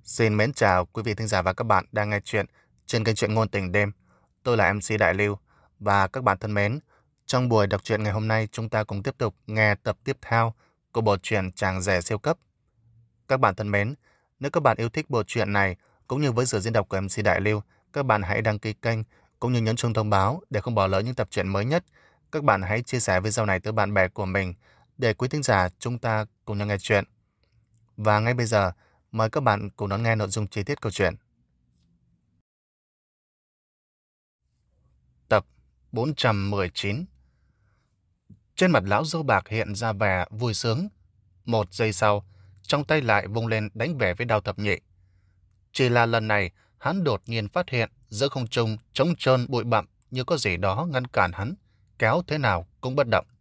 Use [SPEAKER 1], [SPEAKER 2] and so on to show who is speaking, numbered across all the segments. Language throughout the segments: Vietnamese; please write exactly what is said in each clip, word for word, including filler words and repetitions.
[SPEAKER 1] Xin mến chào quý vị thính giả và các bạn đang nghe chuyện trên kênh truyện ngôn tình đêm. Tôi là em xê Đại Lưu và các bạn thân mến, trong buổi đọc truyện ngày hôm nay chúng ta cùng tiếp tục nghe tập tiếp theo của bộ truyện Chàng rể siêu cấp. Các bạn thân mến, nếu các bạn yêu thích bộ truyện này cũng như với sự diễn đọc của em xê Đại Lưu, các bạn hãy đăng ký kênh cũng như nhấn chuông thông báo để không bỏ lỡ những tập truyện mới nhất. Các bạn hãy chia sẻ video này tới bạn bè của mình để quý thính giả chúng ta cùng nhau nghe chuyện. Và ngay bây giờ, mời các bạn cùng đón nghe nội dung chi tiết câu chuyện. Tập bốn trăm mười chín. Trên mặt lão dâu bạc hiện ra vẻ vui sướng. Một giây sau, trong tay lại vung lên đánh về với Đao Thập Nhị. Chỉ là lần này, hắn đột nhiên phát hiện giữa không trung trống trơn bụi bặm như có gì đó ngăn cản hắn, kéo thế nào cũng bất động.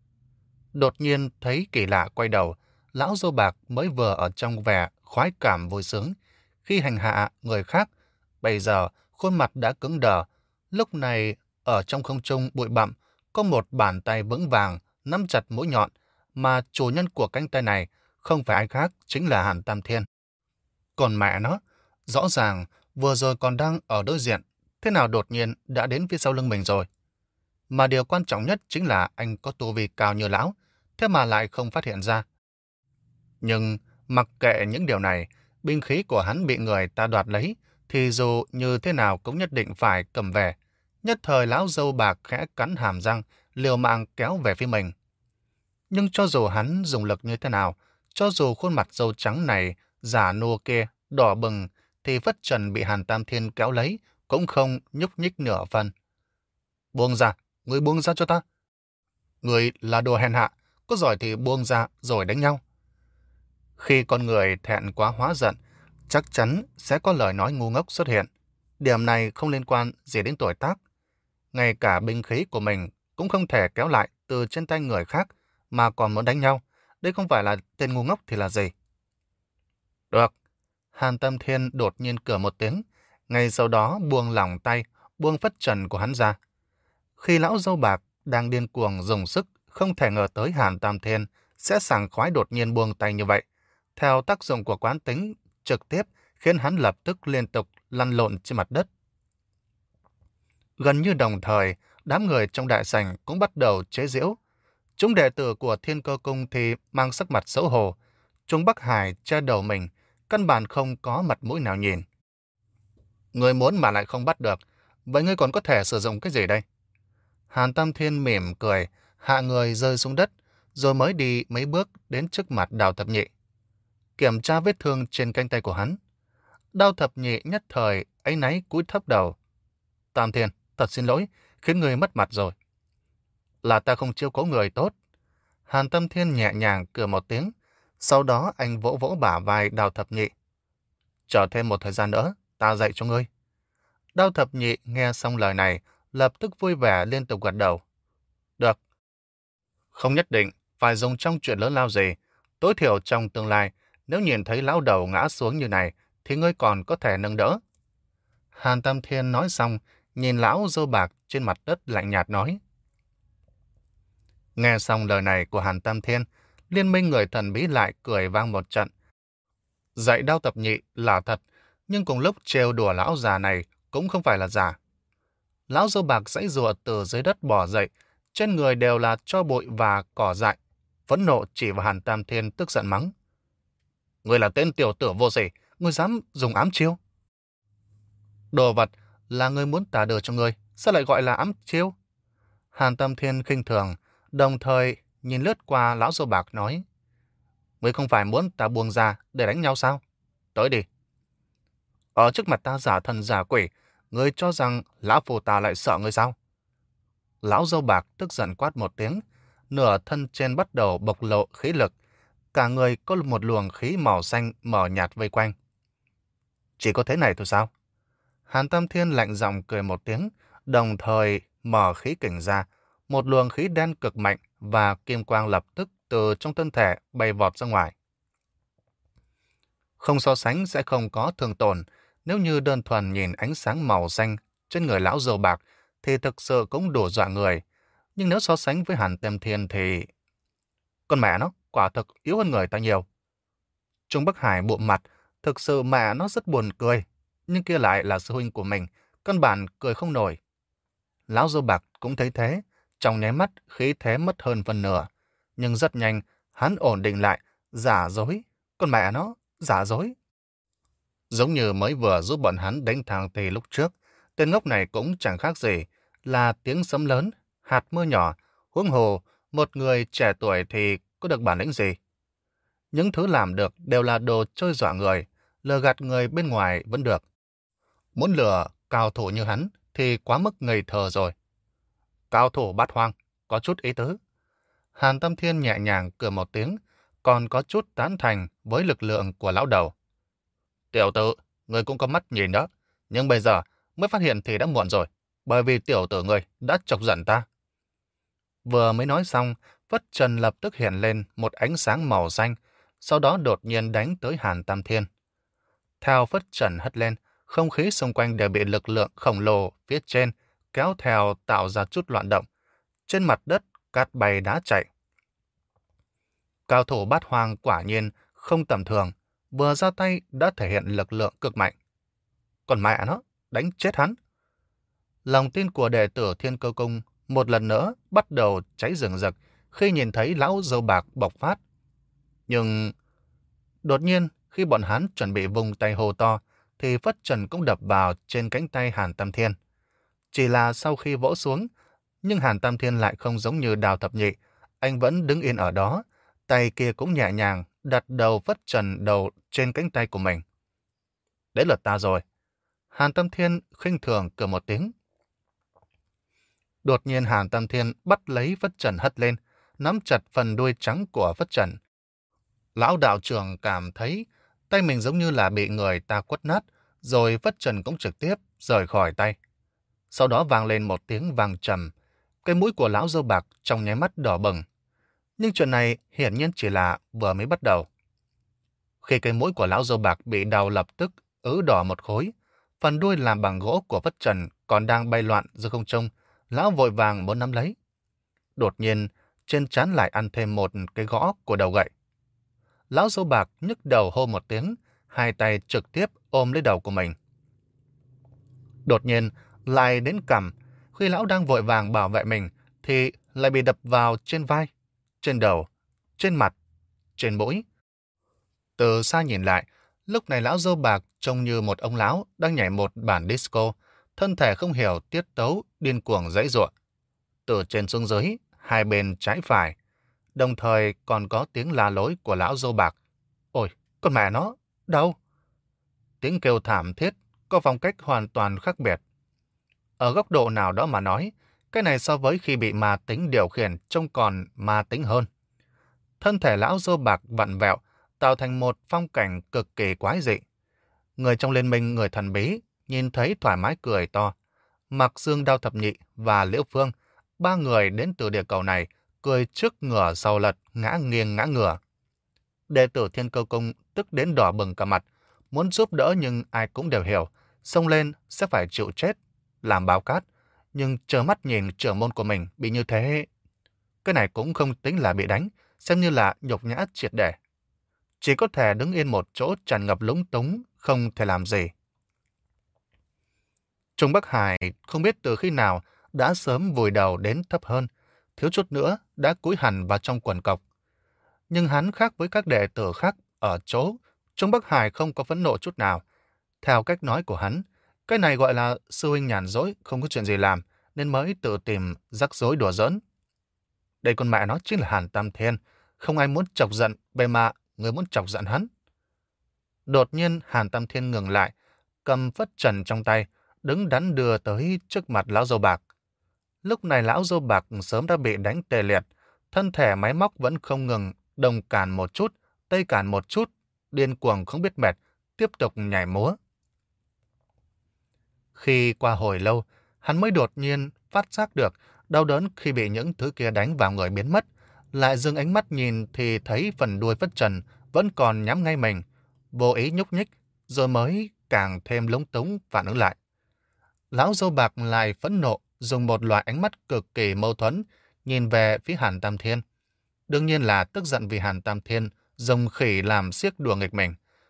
[SPEAKER 1] Đột nhiên thấy kỳ lạ quay đầu, lão dâu bạc mới vừa ở trong vẻ khoái cảm vui sướng khi hành hạ người khác, bây giờ khuôn mặt đã cứng đờ. Lúc này ở trong không trung bụi bặm có một bàn tay vững vàng nắm chặt mũi nhọn, mà chủ nhân của cánh tay này không phải ai khác chính là Hàn Tam Thiên. Còn mẹ nó, rõ ràng vừa rồi còn đang ở đối diện, thế nào đột nhiên đã đến phía sau lưng mình rồi. Mà điều quan trọng nhất chính là anh có tu vi cao như lão, thế mà lại không phát hiện ra. Nhưng mặc kệ những điều này, binh khí của hắn bị người ta đoạt lấy, thì dù như thế nào cũng nhất định phải cầm về. Nhất thời lão dâu bạc khẽ cắn hàm răng, liều mạng kéo về phía mình. Nhưng cho dù hắn dùng lực như thế nào, cho dù khuôn mặt dâu trắng này, giả nua kia, đỏ bừng, thì phất trần bị Hàn Tam Thiên kéo lấy, cũng không nhúc nhích nửa phần. Buông ra, người buông ra cho ta. Người là đồ hèn hạ, có giỏi thì buông ra rồi đánh nhau. Khi con người thẹn quá hóa giận, chắc chắn sẽ có lời nói ngu ngốc xuất hiện. Điểm này không liên quan gì đến tuổi tác. Ngay cả binh khí của mình cũng không thể kéo lại từ trên tay người khác mà còn muốn đánh nhau. Đây không phải là tên ngu ngốc thì là gì? Được. Hàn Tâm Thiên đột nhiên cười một tiếng, ngay sau đó buông lỏng tay, buông phất trần của hắn ra. Khi lão dâu bạc đang điên cuồng dùng sức, không thể ngờ tới Hàn Tam Thiên sẽ sảng khoái đột nhiên buông tay như vậy. Theo tác dụng của quán tính, trực tiếp khiến hắn lập tức liên tục lăn lộn trên mặt đất. Gần như đồng thời, đám người trong đại sảnh cũng bắt đầu chế giễu. Chúng đệ tử của Thiên Cơ Cung thì mang sắc mặt xấu hổ. Chúng Bắc Hải che đầu mình, căn bản không có mặt mũi nào nhìn. Người muốn mà lại không bắt được, vậy ngươi còn có thể sử dụng cái gì đây? Hàn Tam Thiên mỉm cười, hạ người rơi xuống đất, rồi mới đi mấy bước đến trước mặt Đao Thập Nhị. Kiểm tra vết thương trên cánh tay của hắn. Đao Thập Nhị nhất thời áy náy cúi thấp đầu. Tam Thiên, thật xin lỗi, khiến người mất mặt rồi. Là ta không chiếu cố người tốt. Hàn Tam Thiên nhẹ nhàng cười một tiếng, sau đó anh vỗ vỗ bả vai Đao Thập Nhị. Chờ thêm một thời gian nữa, ta dạy cho ngươi. Đao Thập Nhị nghe xong lời này, lập tức vui vẻ liên tục gật đầu. Được. Không nhất định phải dùng trong chuyện lớn lao gì. Tối thiểu trong tương lai, nếu nhìn thấy lão đầu ngã xuống như này, thì ngươi còn có thể nâng đỡ. Hàn Tam Thiên nói xong, nhìn lão dâu bạc trên mặt đất lạnh nhạt nói. Nghe xong lời này của Hàn Tam Thiên, liên minh người thần bí lại cười vang một trận. Dạy Đao Thập Nhị là thật, nhưng cùng lúc trêu đùa lão già này cũng không phải là giả. Lão dâu bạc giãy giụa từ dưới đất bò dậy, trên người đều là tro bụi và cỏ dại, phẫn nộ chỉ vào Hàn Tam Thiên tức giận mắng. Ngươi là tên tiểu tử vô sỉ, ngươi dám dùng ám chiêu? Đồ vật là ngươi muốn ta đưa cho ngươi, sao lại gọi là ám chiêu? Hàn Tam Thiên khinh thường, đồng thời nhìn lướt qua lão dâu bạc nói. Ngươi không phải muốn ta buông ra để đánh nhau sao? Tới đi. Ở trước mặt ta giả thần giả quỷ, ngươi cho rằng lão phù ta lại sợ ngươi sao? Lão dâu bạc tức giận quát một tiếng, nửa thân trên bắt đầu bộc lộ khí lực, cả người có một luồng khí màu xanh mờ nhạt vây quanh. Chỉ có thế này thôi sao? Hàn Tam Thiên lạnh giọng cười một tiếng, đồng thời mở khí kình ra, một luồng khí đen cực mạnh và kim quang lập tức từ trong thân thể bay vọt ra ngoài. Không so sánh sẽ không có thương tổn, nếu như đơn thuần nhìn ánh sáng màu xanh trên người lão dâu bạc thì thực sự cũng đủ dọa người. Nhưng nếu so sánh với Hàn Tam Thiên thì... Con mẹ nó, quả thực yếu hơn người ta nhiều. Trung Bắc Hải bụm mặt, Thực sự mẹ nó rất buồn cười, nhưng kia lại là sư huynh của mình, căn bản cười không nổi. Lão dâu bạc cũng thấy thế, trong nháy mắt khí thế mất hơn phần nửa. Nhưng rất nhanh, hắn ổn định lại, giả dối. Con mẹ nó, giả dối. Giống như mới vừa giúp bọn hắn đánh thằng Tì lúc trước, tên ngốc này cũng chẳng khác gì là tiếng sấm lớn, hạt mưa nhỏ, huống hồ, một người trẻ tuổi thì có được bản lĩnh gì. Những thứ làm được đều là đồ chơi dọa người, lừa gạt người bên ngoài vẫn được. Muốn lừa cao thủ như hắn thì quá mức ngây thơ rồi. Cao thủ bát hoang, có chút ý tứ. Hàn Tâm Thiên nhẹ nhàng cười một tiếng, còn có chút tán thành với lực lượng của lão đầu. Tiểu tử, người cũng có mắt nhìn đó, nhưng bây giờ mới phát hiện thì đã muộn rồi, bởi vì tiểu tử người đã chọc giận ta. Vừa mới nói xong, phất trần lập tức hiện lên một ánh sáng màu xanh, sau đó đột nhiên đánh tới Hàn Tam Thiên. Theo phất trần hất lên, không khí xung quanh đều bị lực lượng khổng lồ phía trên kéo theo tạo ra chút loạn động. Trên mặt đất, cát bay đá chạy. Cao thủ bát hoang quả nhiên không tầm thường, vừa ra tay đã thể hiện lực lượng cực mạnh. Còn mẹ nó, đánh chết hắn. Lòng tin của đệ tử Thiên Cơ Cung một lần nữa bắt đầu cháy rừng rực khi nhìn thấy lão dâu bạc bộc phát. Nhưng đột nhiên, khi bọn hắn chuẩn bị vùng tay hô to, thì phất trần cũng đập vào trên cánh tay Hàn Tam Thiên. Chỉ là sau khi vỗ xuống, nhưng Hàn Tam Thiên lại không giống như Đào Thập Nhị, anh vẫn đứng yên ở đó, tay kia cũng nhẹ nhàng đặt đầu phất trần đầu trên cánh tay của mình. Đấy là ta rồi. Hàn Tam Thiên khinh thường cười một tiếng. Đột nhiên Hàn Tam Thiên bắt lấy phất trần hất lên, nắm chặt phần đuôi trắng của phất trần. Lão đạo trưởng cảm thấy tay mình giống như là bị người ta quất nát, rồi phất trần cũng trực tiếp rời khỏi tay. Sau đó vang lên một tiếng vang trầm, cái mũi của lão dâu bạc trong nháy mắt đỏ bừng. Nhưng chuyện này hiển nhiên chỉ là vừa mới bắt đầu. Khi cái mũi của lão dâu bạc bị đau lập tức ứ đỏ một khối, phần đuôi làm bằng gỗ của phất trần còn đang bay loạn giữa không trung, lão vội vàng muốn nắm lấy. Đột nhiên, trên trán lại ăn thêm một cái gõ của đầu gậy. Lão dâu bạc nhức đầu hô một tiếng, hai tay trực tiếp ôm lấy đầu của mình. Đột nhiên, lại đến cằm, khi lão đang vội vàng bảo vệ mình, thì lại bị đập vào trên vai, trên đầu, trên mặt, trên mũi. Từ xa nhìn lại, lúc này lão dâu bạc trông như một ông lão đang nhảy một bản disco, thân thể không hiểu tiết tấu, điên cuồng giãy giụa. Từ trên xuống dưới, hai bên trái phải, đồng thời còn có tiếng la lối của lão dâu bạc. Ôi, con mẹ nó, đâu? Tiếng kêu thảm thiết, có phong cách hoàn toàn khác biệt. Ở góc độ nào đó mà nói, cái này so với khi bị ma tính điều khiển trông còn ma tính hơn. Thân thể lão dâu bạc vặn vẹo, tạo thành một phong cảnh cực kỳ quái dị. Người trong liên minh người thần bí nhìn thấy thoải mái cười to. Mặc Dương Đao Thập Nhị và Liễu Phương, ba người đến từ địa cầu này, cười trước ngửa sau lật, ngã nghiêng ngã ngửa. Đệ tử Thiên Cơ Cung tức đến đỏ bừng cả mặt, muốn giúp đỡ nhưng ai cũng đều hiểu, xông lên sẽ phải chịu chết, làm báo cát, nhưng trơ mắt nhìn trưởng môn của mình bị như thế. Cái này cũng không tính là bị đánh, xem như là nhục nhã triệt để. Chỉ có thể đứng yên một chỗ tràn ngập lúng túng, không thể làm gì. Trung Bắc Hải không biết từ khi nào đã sớm vùi đầu đến thấp hơn, thiếu chút nữa đã cúi hẳn vào trong quần cộc. Nhưng hắn khác với các đệ tử khác ở chỗ, Trung Bắc Hải không có phẫn nộ chút nào. Theo cách nói của hắn, cái này gọi là sư huynh nhàn rỗi, không có chuyện gì làm, nên mới tự tìm rắc rối đùa giỡn. Đây con mẹ nó chính là Hàn Tam Thiên, không ai muốn chọc giận, bề mà người muốn chọc giận hắn. Đột nhiên Hàn Tam Thiên ngừng lại, cầm phất trần trong tay, đứng đắn đưa tới trước mặt lão dâu bạc. Lúc này lão dâu bạc sớm đã bị đánh tê liệt, thân thể máy móc vẫn không ngừng, đông càn một chút, tây càn một chút, điên cuồng không biết mệt, tiếp tục nhảy múa. Khi qua hồi lâu, hắn mới đột nhiên phát giác được đau đớn khi bị những thứ kia đánh vào người biến mất, lại dừng ánh mắt nhìn thì thấy phần đuôi phất trần vẫn còn nhắm ngay mình, vô ý nhúc nhích, rồi mới càng thêm lúng túng phản ứng lại. Lão dâu bạc lại phẫn nộ, dùng một loại ánh mắt cực kỳ mâu thuẫn, nhìn về phía Hàn Tam Thiên. Đương nhiên là tức giận vì Hàn Tam Thiên dùng khỉ làm xiếc đùa nghịch mình.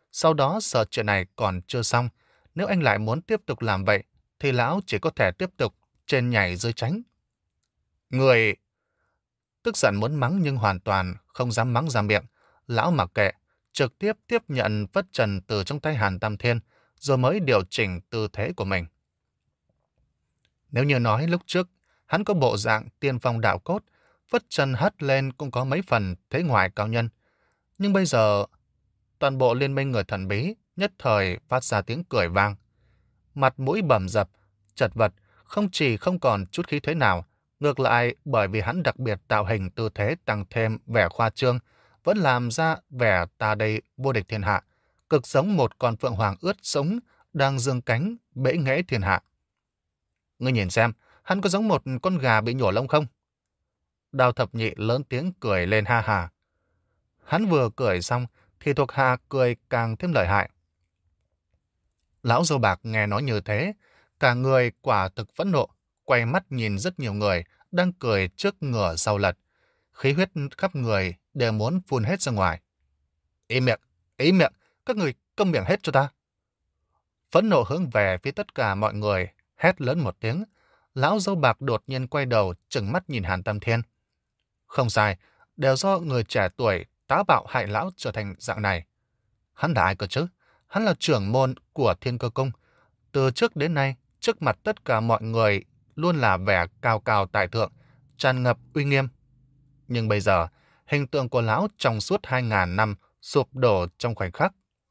[SPEAKER 1] Sau đó sợ chuyện này còn chưa xong. Nếu anh lại muốn tiếp tục làm vậy, thì lão chỉ có thể tiếp tục trên nhảy dưới tránh. Người tức giận muốn mắng nhưng hoàn toàn không dám mắng ra miệng. Lão mặc kệ, trực tiếp tiếp nhận phất trần từ trong tay Hàn Tam Thiên, rồi mới điều chỉnh tư thế của mình. Nếu như nói lúc trước, hắn có bộ dạng tiên phong đạo cốt, phất trần hất lên cũng có mấy phần thế ngoại cao nhân. Nhưng bây giờ, toàn bộ liên minh người thần bí nhất thời phát ra tiếng cười vang. Mặt mũi bầm dập, chật vật, không chỉ không còn chút khí thế nào, ngược lại bởi vì hắn đặc biệt tạo hình tư thế tăng thêm vẻ khoa trương, vẫn làm ra vẻ ta đây vô địch thiên hạ, cực giống một con phượng hoàng ướt sống đang dương cánh bẽ nghễ thiên hạ. Ngươi nhìn xem, hắn có giống một con gà bị nhổ lông không? Đào Thập Nhị lớn tiếng cười lên ha hà. Hắn vừa cười xong, thì thuộc hạ cười càng thêm lợi hại. Lão dâu bạc nghe nói như thế, cả người quả thực phẫn nộ, quay mắt nhìn rất nhiều người đang cười trước ngửa sau lật. Khí huyết khắp người đều muốn phun hết ra ngoài. Ý miệng, ý miệng, các người câm miệng hết cho ta. Phẫn nộ hướng về phía tất cả mọi người, hét lớn một tiếng. Lão dâu bạc đột nhiên quay đầu, trừng mắt nhìn Hàn Tam Thiên. Không sai, đều do người trẻ tuổi táo bạo hại lão trở thành dạng này. Hắn là ai cơ chứ? Hắn là trưởng môn của Thiên Cơ Cung. Từ trước đến nay, trước mặt tất cả mọi người luôn là vẻ cao cao tại thượng, tràn ngập uy nghiêm. Nhưng bây giờ, hình tượng của lão trong suốt hai ngàn năm sụp đổ trong khoảnh khắc.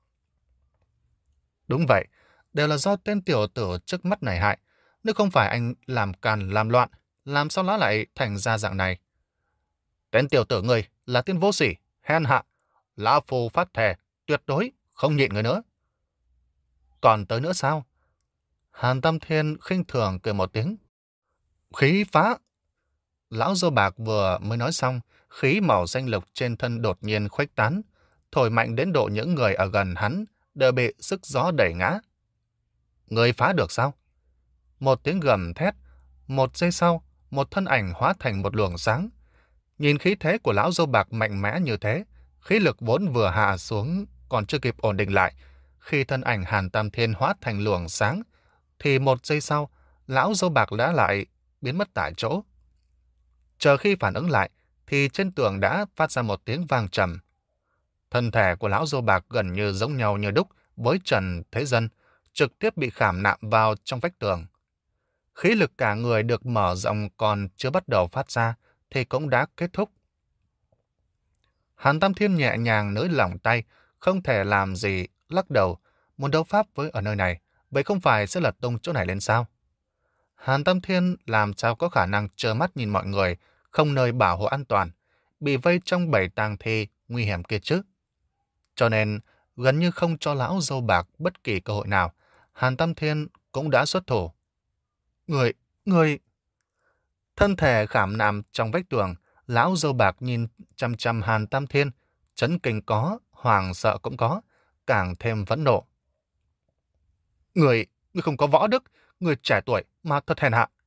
[SPEAKER 1] Đúng vậy, đều là do tên tiểu tử trước mắt này hại. Nếu không phải anh làm càn làm loạn, làm sao lão lại thành ra dạng này? Tên tiểu tử người là tên vô sỉ, hèn hạ. Lão Phu phát thề, tuyệt đối không nhịn người nữa. Còn tới nữa sao? Hàn Tam Thiên khinh thường cười một tiếng. Khí phá! Lão dâu bạc vừa mới nói xong, khí màu xanh lục trên thân đột nhiên khuếch tán, thổi mạnh đến độ những người ở gần hắn đều bị sức gió đẩy ngã. Người phá được sao? Một tiếng gầm thét, một giây sau, một thân ảnh hóa thành một luồng sáng. Nhìn khí thế của lão dâu bạc mạnh mẽ như thế, khí lực vốn vừa hạ xuống còn chưa kịp ổn định lại, khi thân ảnh Hàn Tam Thiên hóa thành luồng sáng, thì một giây sau, lão dâu bạc đã lại biến mất tại chỗ. Chờ khi phản ứng lại, thì trên tường đã phát ra một tiếng vang trầm. Thân thể của lão dâu bạc gần như giống nhau như đúc với Trần Thế Dân, trực tiếp bị khảm nạm vào trong vách tường. Khí lực cả người được mở rộng còn chưa bắt đầu phát ra, thì cũng đã kết thúc. Hàn Tam Thiên nhẹ nhàng nới lỏng tay, không thể làm gì, lắc đầu, muốn đấu pháp với ở nơi này, vậy không phải sẽ lật tung chỗ này lên sao? Hàn Tam Thiên làm sao có khả năng trơ mắt nhìn mọi người, không nơi bảo hộ an toàn, bị vây trong bầy tang thi nguy hiểm kia chứ? Cho nên, gần như không cho lão dâu bạc bất kỳ cơ hội nào, Hàn Tam Thiên cũng đã xuất thủ. Người, người... Thân thể khảm nạm trong vách tường, lão dâu bạc nhìn chăm chăm Hàn Tam Thiên, chấn kinh có, hoàng sợ cũng có, càng thêm phẫn nộ. Người, người không có võ đức, người trẻ tuổi mà thật hèn hạ.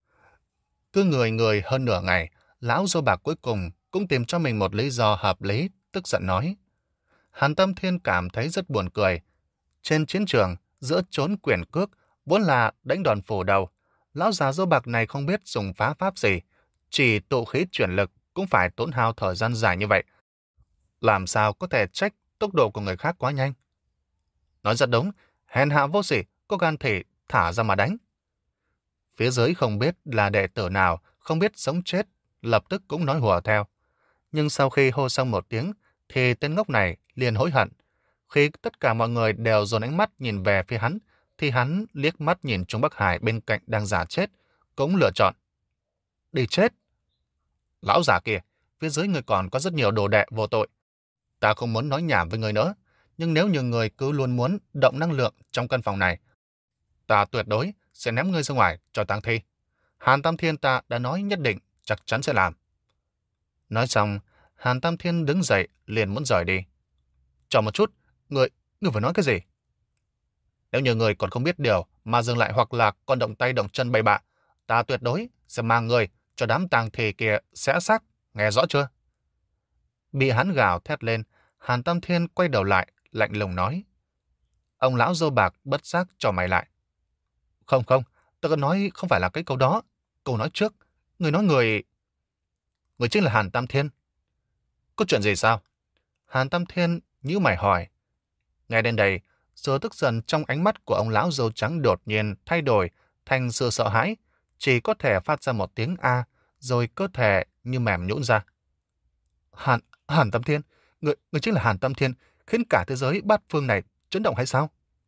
[SPEAKER 1] Cứ người người hơn nửa ngày, lão dâu bạc cuối cùng cũng tìm cho mình một lý do hợp lý, tức giận nói. Hàn Tam Thiên cảm thấy rất buồn cười. Trên chiến trường, giữa chốn quyền cước, vốn là đánh đòn phủ đầu, lão già dâu bạc này không biết dùng phá pháp gì, chỉ tụ khí chuyển lực cũng phải tốn hao thời gian dài như vậy. Làm sao có thể trách tốc độ của người khác quá nhanh? Nói rất đúng, hèn hạ vô sỉ, có gan thể thả ra mà đánh. Phía dưới không biết là đệ tử nào, không biết sống chết, lập tức cũng nói hùa theo. Nhưng sau khi hô xong một tiếng, thì tên ngốc này liền hối hận. Khi tất cả mọi người đều dồn ánh mắt nhìn về phía hắn, thì hắn liếc mắt nhìn Trung Bắc Hải bên cạnh đang giả chết, cũng lựa chọn. Đi chết! Lão già kia, phía dưới người còn có rất nhiều đồ đệ vô tội. Ta không muốn nói nhảm với người nữa, nhưng nếu như người cứ luôn muốn động năng lượng trong căn phòng này, ta tuyệt đối sẽ ném ngươi ra ngoài cho tang thi. Hàn Tam Thiên ta đã nói nhất định, chắc chắn sẽ làm. Nói xong, Hàn Tam Thiên đứng dậy liền muốn rời đi. Chờ một chút, người, người vừa nói cái gì? Nếu như người còn không biết điều mà dừng lại hoặc là còn động tay động chân bậy bạ, ta tuyệt đối sẽ mang người cho đám tang thi kia xé xác, nghe rõ chưa? Bị hắn gào thét lên, Hàn Tam Thiên quay đầu lại, lạnh lùng nói. Ông lão dâu bạc bất giác trỏ mày lại. Không không, tôi có nói không phải là cái câu đó. Câu nói trước, người nói người... Người chính là Hàn Tam Thiên. Có chuyện gì sao? Hàn Tam Thiên nhíu mày hỏi. Nghe đến đây, sự tức giận trong ánh mắt của ông lão dâu trắng đột nhiên thay đổi thành sự sợ hãi, chỉ có thể phát ra một tiếng A, rồi cơ thể như mềm nhũn ra. Hàn, Hàn Tam Thiên, người, người chính là Hàn Tam Thiên, khiến cả thế giới bát phương này chấn động hay sao?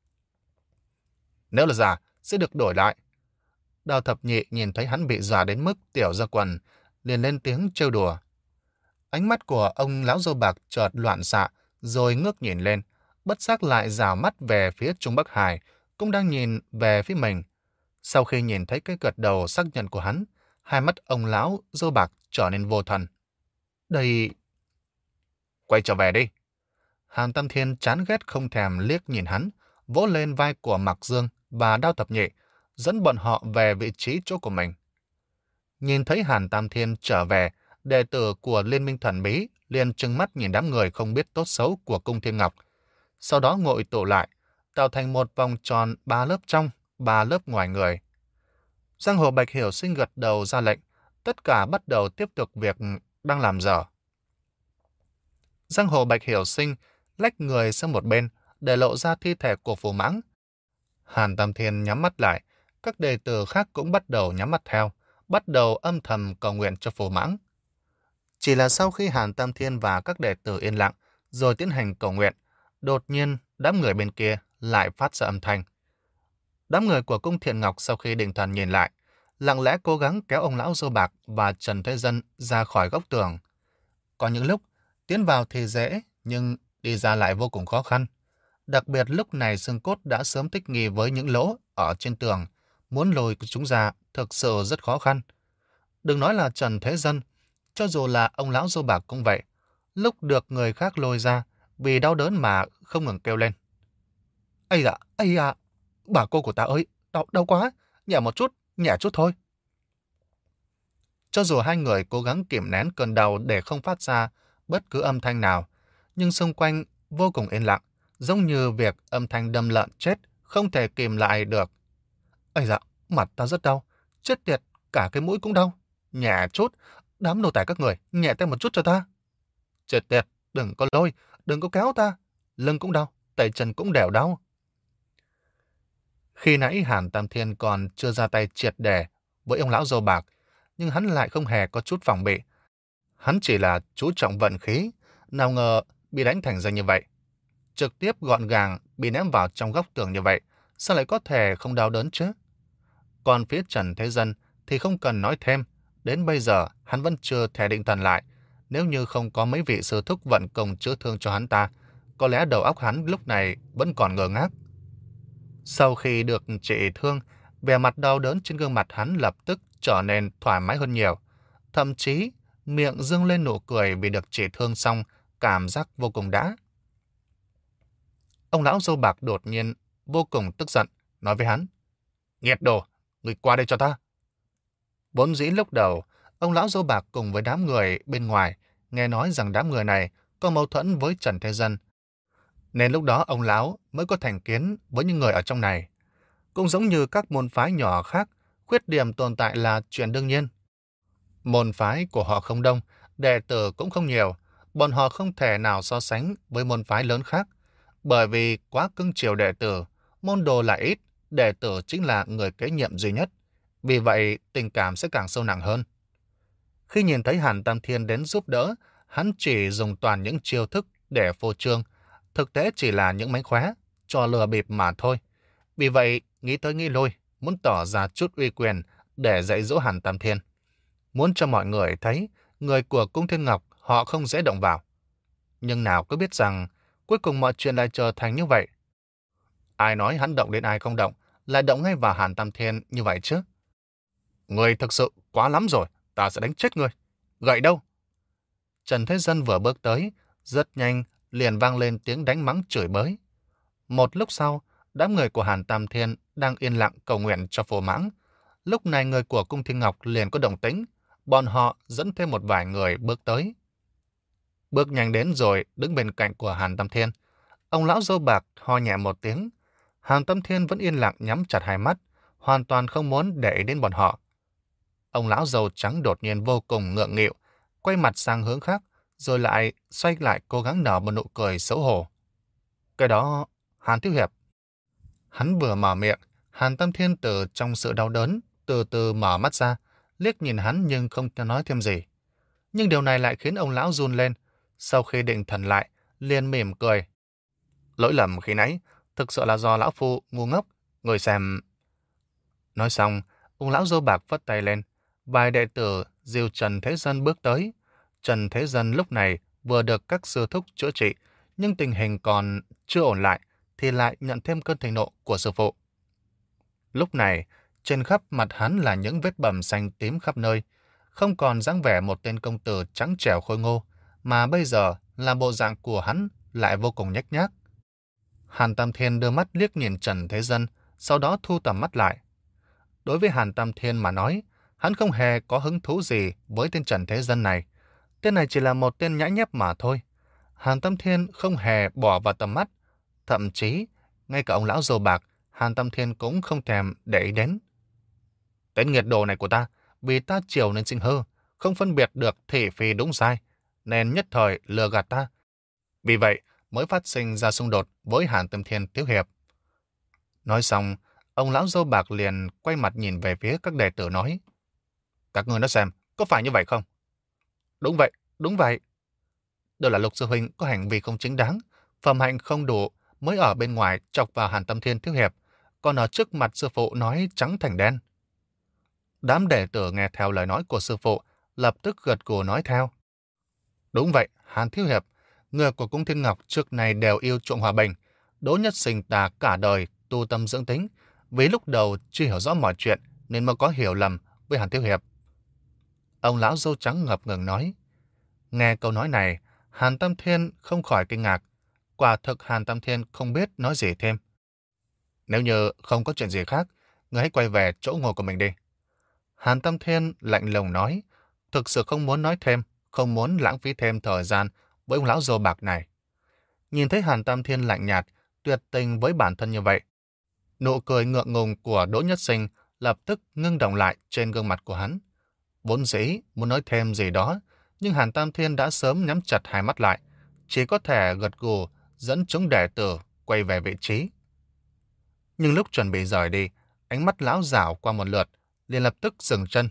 [SPEAKER 1] Nếu là giả, sẽ được đổi lại. Đào Thập Nhị nhìn thấy hắn bị dọa đến mức tiểu ra quần, liền lên tiếng trêu đùa. Ánh mắt của ông lão dâu bạc chợt loạn xạ, rồi ngước nhìn lên, bất giác lại rảo mắt về phía Trung Bắc Hải, cũng đang nhìn về phía mình. Sau khi nhìn thấy cái gật đầu xác nhận của hắn, hai mắt ông lão dâu bạc trở nên vô thần. Đây... Quay trở về đi. Hàn Tam Thiên chán ghét không thèm liếc nhìn hắn, vỗ lên vai của Mạc Dương và Đao Thập Nhị, dẫn bọn họ về vị trí chỗ của mình. Nhìn thấy Hàn Tam Thiên trở về, đệ tử của Liên minh thần bí liền trừng mắt nhìn đám người không biết tốt xấu của Cung Thiên Ngọc. Sau đó ngồi tụ lại, tạo thành một vòng tròn ba lớp trong, ba lớp ngoài người. Giang hồ Bạch Hiểu Sinh gật đầu ra lệnh, tất cả bắt đầu tiếp tục việc đang làm dở. Giang hồ Bạch Hiểu Sinh lách người sang một bên, để lộ ra thi thể của Phù Mãng. Hàn Tam Thiên nhắm mắt lại, các đệ tử khác cũng bắt đầu nhắm mắt theo, bắt đầu âm thầm cầu nguyện cho Phù Mãng. Chỉ là sau khi Hàn Tam Thiên và các đệ tử yên lặng, rồi tiến hành cầu nguyện, đột nhiên đám người bên kia lại phát ra âm thanh. Đám người của Cung Thiện Ngọc sau khi định thần nhìn lại, lặng lẽ cố gắng kéo ông lão dâu bạc và Trần Thế Dân ra khỏi góc tường. Có những lúc, tiến vào thì dễ, nhưng đi ra lại vô cùng khó khăn. Đặc biệt lúc này xương cốt đã sớm thích nghi với những lỗ ở trên tường, muốn lôi chúng ra thực sự rất khó khăn. Đừng nói là Trần Thế Dân, cho dù là ông lão dâu bạc cũng vậy. Lúc được người khác lôi ra, vì đau đớn mà không ngừng kêu lên. Ây da, ây da, bà cô của ta ơi, đau, đau quá, nhẹ một chút, nhẹ chút thôi. Cho dù hai người cố gắng kìm nén cơn đau để không phát ra bất cứ âm thanh nào, nhưng xung quanh vô cùng yên lặng, giống như việc âm thanh đâm lợn chết không thể kìm lại được. Ây da, mặt ta rất đau, chết tiệt, cả cái mũi cũng đau. Nhẹ chút, đám nô tài các người, nhẹ tay một chút cho ta. Chết tiệt, đừng có lôi, đừng có kéo ta. Lưng cũng đau, tay chân cũng đều đau. Khi nãy Hàn Tam Thiên còn chưa ra tay triệt để với ông lão dâu bạc, nhưng hắn lại không hề có chút phòng bị. Hắn chỉ là chú trọng vận khí, nào ngờ bị đánh thành ra như vậy. Trực tiếp gọn gàng bị ném vào trong góc tường như vậy, sao lại có thể không đau đớn chứ? Còn phía Trần Thế Dân thì không cần nói thêm, đến bây giờ hắn vẫn chưa thể định thần lại. Nếu như không có mấy vị sư thúc vận công chữa thương cho hắn ta, có lẽ đầu óc hắn lúc này vẫn còn ngơ ngác. Sau khi được trị thương, vẻ mặt đau đớn trên gương mặt hắn lập tức trở nên thoải mái hơn nhiều. Thậm chí, miệng dương lên nụ cười vì được trị thương xong, cảm giác vô cùng đã. Ông lão dâu bạc đột nhiên vô cùng tức giận, nói với hắn. Nghiệt đồ, người qua đây cho ta. Vốn dĩ lúc đầu, ông lão dâu bạc cùng với đám người bên ngoài nghe nói rằng đám người này có mâu thuẫn với Trần Thế Dân. Nên lúc đó ông lão mới có thành kiến với những người ở trong này. Cũng giống như các môn phái nhỏ khác, khuyết điểm tồn tại là chuyện đương nhiên. Môn phái của họ không đông, đệ tử cũng không nhiều, bọn họ không thể nào so sánh với môn phái lớn khác. Bởi vì quá cưng chiều đệ tử, môn đồ lại ít, đệ tử chính là người kế nhiệm duy nhất. Vì vậy, tình cảm sẽ càng sâu nặng hơn. Khi nhìn thấy Hàn Tam Thiên đến giúp đỡ, hắn chỉ dùng toàn những chiêu thức để phô trương, thực tế chỉ là những mánh khóe, trò lừa bịp mà thôi. Vì vậy, nghĩ tới nghĩ lui, muốn tỏ ra chút uy quyền để dạy dỗ Hàn Tam Thiên. Muốn cho mọi người thấy, người của Cung Thiên Ngọc họ không dễ động vào. Nhưng nào có biết rằng, cuối cùng mọi chuyện lại trở thành như vậy. Ai nói hắn động đến ai không động, lại động ngay vào Hàn Tam Thiên như vậy chứ? Người thực sự quá lắm rồi, ta sẽ đánh chết người. Gậy đâu? Trần Thế Dân vừa bước tới, rất nhanh liền vang lên tiếng đánh mắng chửi bới. Một lúc sau, đám người của Hàn Tam Thiên đang yên lặng cầu nguyện cho Phù Mãng. Lúc này người của Cung Thiên Ngọc liền có động tĩnh, bọn họ dẫn thêm một vài người bước tới. Bước nhanh đến rồi đứng bên cạnh của Hàn Tam Thiên. Ông lão râu bạc ho nhẹ một tiếng. Hàn Tâm Thiên vẫn yên lặng nhắm chặt hai mắt, hoàn toàn không muốn để ý đến bọn họ. Ông lão râu trắng đột nhiên vô cùng ngượng nghịu, quay mặt sang hướng khác, rồi lại xoay lại cố gắng nở một nụ cười xấu hổ. Cái đó, Hàn Thiếu Hiệp. Hắn vừa mở miệng, Hàn Tâm Thiên từ trong sự đau đớn, từ từ mở mắt ra, liếc nhìn hắn nhưng không nói thêm gì. Nhưng điều này lại khiến ông lão run lên. Sau khi định thần lại, liền mỉm cười. Lỗi lầm khi nãy, thực sự là do lão phu ngu ngốc, người xem. Nói xong, ông lão râu bạc phất tay lên. Vài đệ tử dìu Trần Thế Dân bước tới. Trần Thế Dân lúc này vừa được các sư thúc chữa trị, nhưng tình hình còn chưa ổn lại, thì lại nhận thêm cơn thịnh nộ của sư phụ. Lúc này, trên khắp mặt hắn là những vết bầm xanh tím khắp nơi, không còn dáng vẻ một tên công tử trắng trẻo khôi ngô, mà bây giờ là bộ dạng của hắn lại vô cùng nhếch nhác. Hàn Tam Thiên đưa mắt liếc nhìn Trần Thế Dân, sau đó thu tầm mắt lại. Đối với Hàn Tam Thiên mà nói, hắn không hề có hứng thú gì với tên Trần Thế Dân này. Tên này chỉ là một tên nhãi nhép mà thôi. Hàn Tam Thiên không hề bỏ vào tầm mắt. Thậm chí, ngay cả ông lão râu bạc, Hàn Tam Thiên cũng không thèm để ý đến. Tên nghiệt đồ này của ta, vì ta chiều nên sinh hư, không phân biệt được thị phi đúng sai, nên nhất thời lừa gạt ta. Vì vậy, mới phát sinh ra xung đột với Hàn Tam Thiên Thiếu Hiệp. Nói xong, ông lão râu bạc liền quay mặt nhìn về phía các đệ tử nói. Các ngươi nói xem, có phải như vậy không? Đúng vậy, đúng vậy. Đó là Lục sư huynh có hành vi không chính đáng, phẩm hạnh không đủ, mới ở bên ngoài chọc vào Hàn Tâm Thiên Thiếu Hiệp, còn ở trước mặt sư phụ nói trắng thành đen. Đám đệ tử nghe theo lời nói của sư phụ, lập tức gật gù nói theo. Đúng vậy, Hàn Thiếu Hiệp, người của Cung Thiên Ngọc trước này đều yêu chuộng hòa bình. Đỗ Nhất Sinh ta cả đời tu tâm dưỡng tính, vì lúc đầu chưa hiểu rõ mọi chuyện nên mới có hiểu lầm với Hàn Thiếu Hiệp. Ông lão râu trắng ngập ngừng nói. Nghe câu nói này, Hàn Tam Thiên không khỏi kinh ngạc. Quả thực Hàn Tam Thiên không biết nói gì thêm. Nếu như không có chuyện gì khác, người hãy quay về chỗ ngồi của mình đi. Hàn Tam Thiên lạnh lùng nói, thực sự không muốn nói thêm, không muốn lãng phí thêm thời gian với ông lão râu bạc này. Nhìn thấy Hàn Tam Thiên lạnh nhạt, tuyệt tình với bản thân như vậy, nụ cười ngượng ngùng của Đỗ Nhất Sinh lập tức ngưng động lại trên gương mặt của hắn. Vốn dĩ muốn nói thêm gì đó, nhưng Hàn Tam Thiên đã sớm nhắm chặt hai mắt lại, chỉ có thể gật gù dẫn chúng đệ tử quay về vị trí. Nhưng lúc chuẩn bị rời đi, ánh mắt lão rảo qua một lượt, liền lập tức dừng chân.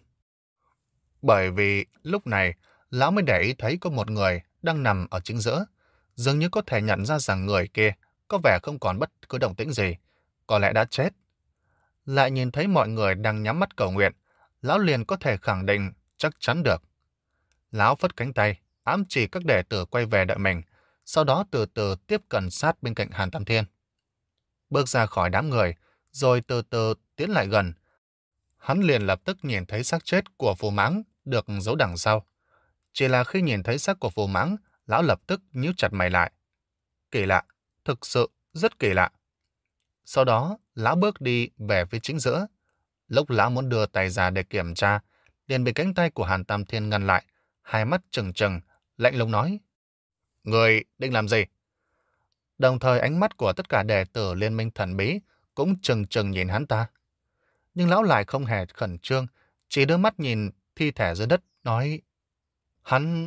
[SPEAKER 1] Bởi vì lúc này, lão mới để ý thấy có một người đang nằm ở chính giữa, dường như có thể nhận ra rằng người kia có vẻ không còn bất cứ động tĩnh gì, có lẽ đã chết. Lại nhìn thấy mọi người đang nhắm mắt cầu nguyện, lão liền có thể khẳng định chắc chắn được. Lão phất cánh tay, ám chỉ các đệ tử quay về đợi mình, sau đó từ từ tiếp cận sát bên cạnh Hàn Tam Thiên. Bước ra khỏi đám người, rồi từ từ tiến lại gần. Hắn liền lập tức nhìn thấy xác chết của Phù Mãng được giấu đằng sau. Chỉ là khi nhìn thấy xác của Phù Mãng, lão lập tức nhíu chặt mày lại. Kỳ lạ, thực sự rất kỳ lạ. Sau đó, lão bước đi về phía chính giữa. Lúc lão muốn đưa tay ra để kiểm tra, liền bị cánh tay của Hàn Tam Thiên ngăn lại, hai mắt trừng trừng, lạnh lùng nói. Người định làm gì? Đồng thời ánh mắt của tất cả đệ tử Liên minh thần bí cũng trừng trừng nhìn hắn ta. Nhưng lão lại không hề khẩn trương, chỉ đưa mắt nhìn thi thể dưới đất, nói. Hắn...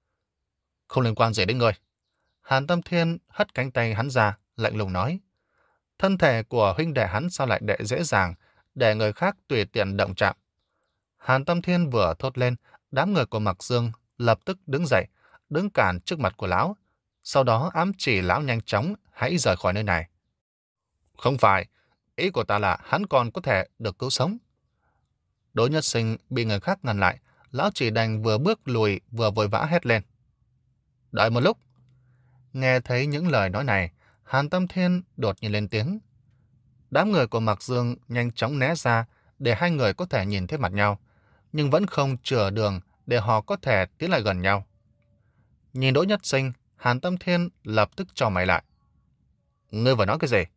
[SPEAKER 1] Không liên quan gì đến người. Hàn Tam Thiên hất cánh tay hắn ra, lạnh lùng nói. Thân thể của huynh đệ hắn sao lại đệ dễ dàng, để người khác tùy tiện động chạm. Hàn Tam Thiên vừa thốt lên, đám người của Mạc Dương lập tức đứng dậy, đứng cản trước mặt của lão, sau đó ám chỉ lão nhanh chóng hãy rời khỏi nơi này. Không phải, ý của ta là hắn còn có thể được cứu sống. Đỗ Nhất Sinh bị người khác ngăn lại, lão chỉ đành vừa bước lùi vừa vội vã hét lên. Đợi một lúc. Nghe thấy những lời nói này, Hàn Tam Thiên đột nhiên lên tiếng. Đám người của Mạc Dương nhanh chóng né ra để hai người có thể nhìn thấy mặt nhau, nhưng vẫn không chừa đường để họ có thể tiến lại gần nhau. Nhìn Đỗ Nhất Sinh, Hàn Tam Thiên lập tức cho mày lại. Ngươi vừa nói cái gì?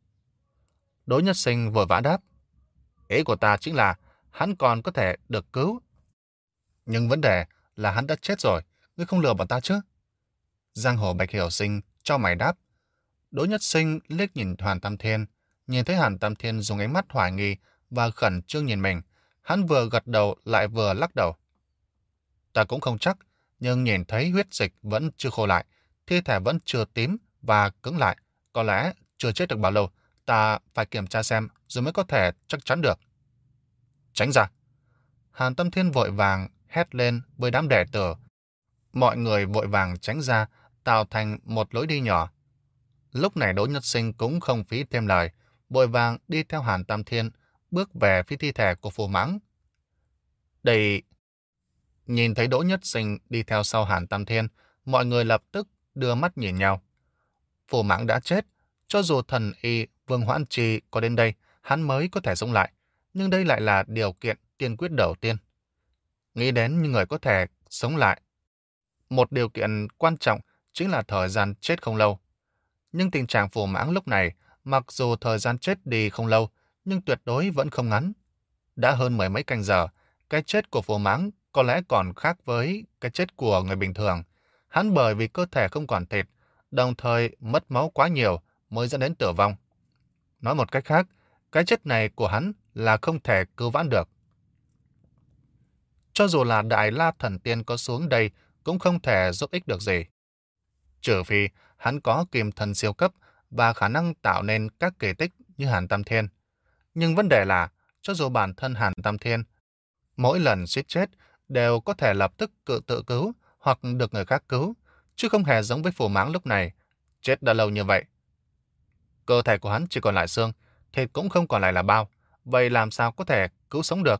[SPEAKER 1] Đỗ Nhất Sinh vội vã đáp. Ý của ta chính là hắn còn có thể được cứu. Nhưng vấn đề là hắn đã chết rồi, ngươi không lừa bọn ta chứ? Giang hồ Bạch Hiểu Sinh cho mày đáp. Đỗ Nhất Sinh liếc nhìn Hàn Tam Thiên, nhìn thấy Hàn Tam Thiên dùng ánh mắt hoài nghi và khẩn trương nhìn mình. Hắn vừa gật đầu lại vừa lắc đầu. Ta cũng không chắc, nhưng nhìn thấy huyết dịch vẫn chưa khô lại, thi thể vẫn chưa tím và cứng lại. Có lẽ chưa chết được bao lâu, ta phải kiểm tra xem rồi mới có thể chắc chắn được. Tránh ra! Hàn Tam Thiên vội vàng hét lên với đám đệ tử. Mọi người vội vàng tránh ra, tạo thành một lối đi nhỏ. Lúc này Đỗ Nhất Sinh cũng không phí thêm lời, vội vàng đi theo Hàn Tam Thiên, bước về phía thi thể của Phù Mãng. Đây... Nhìn thấy Đỗ Nhất Sinh đi theo sau Hàn Tam Thiên, mọi người lập tức đưa mắt nhìn nhau. Phù Mãng đã chết, cho dù thần y Vương Hoãn Trì có đến đây, hắn mới có thể sống lại, nhưng đây lại là điều kiện tiên quyết đầu tiên. Nghĩ đến những người có thể sống lại, một điều kiện quan trọng chính là thời gian chết không lâu. Nhưng tình trạng Phù Mãng lúc này, mặc dù thời gian chết đi không lâu, nhưng tuyệt đối vẫn không ngắn. Đã hơn mười mấy canh giờ, cái chết của Phù Mãng có lẽ còn khác với cái chết của người bình thường. Hắn bởi vì cơ thể không còn thịt, đồng thời mất máu quá nhiều mới dẫn đến tử vong. Nói một cách khác, cái chết này của hắn là không thể cứu vãn được. Cho dù là Đại La Thần Tiên có xuống đây cũng không thể giúp ích được gì. Trừ phi hắn có kim thần siêu cấp và khả năng tạo nên các kỳ tích như Hàn Tam Thiên. Nhưng vấn đề là, cho dù bản thân Hàn Tam Thiên mỗi lần suýt chết đều có thể lập tức cự tự cứu hoặc được người khác cứu, chứ không hề giống với Phù Mãng lúc này, chết đã lâu như vậy. Cơ thể của hắn chỉ còn lại xương, thịt cũng không còn lại là bao, vậy làm sao có thể cứu sống được?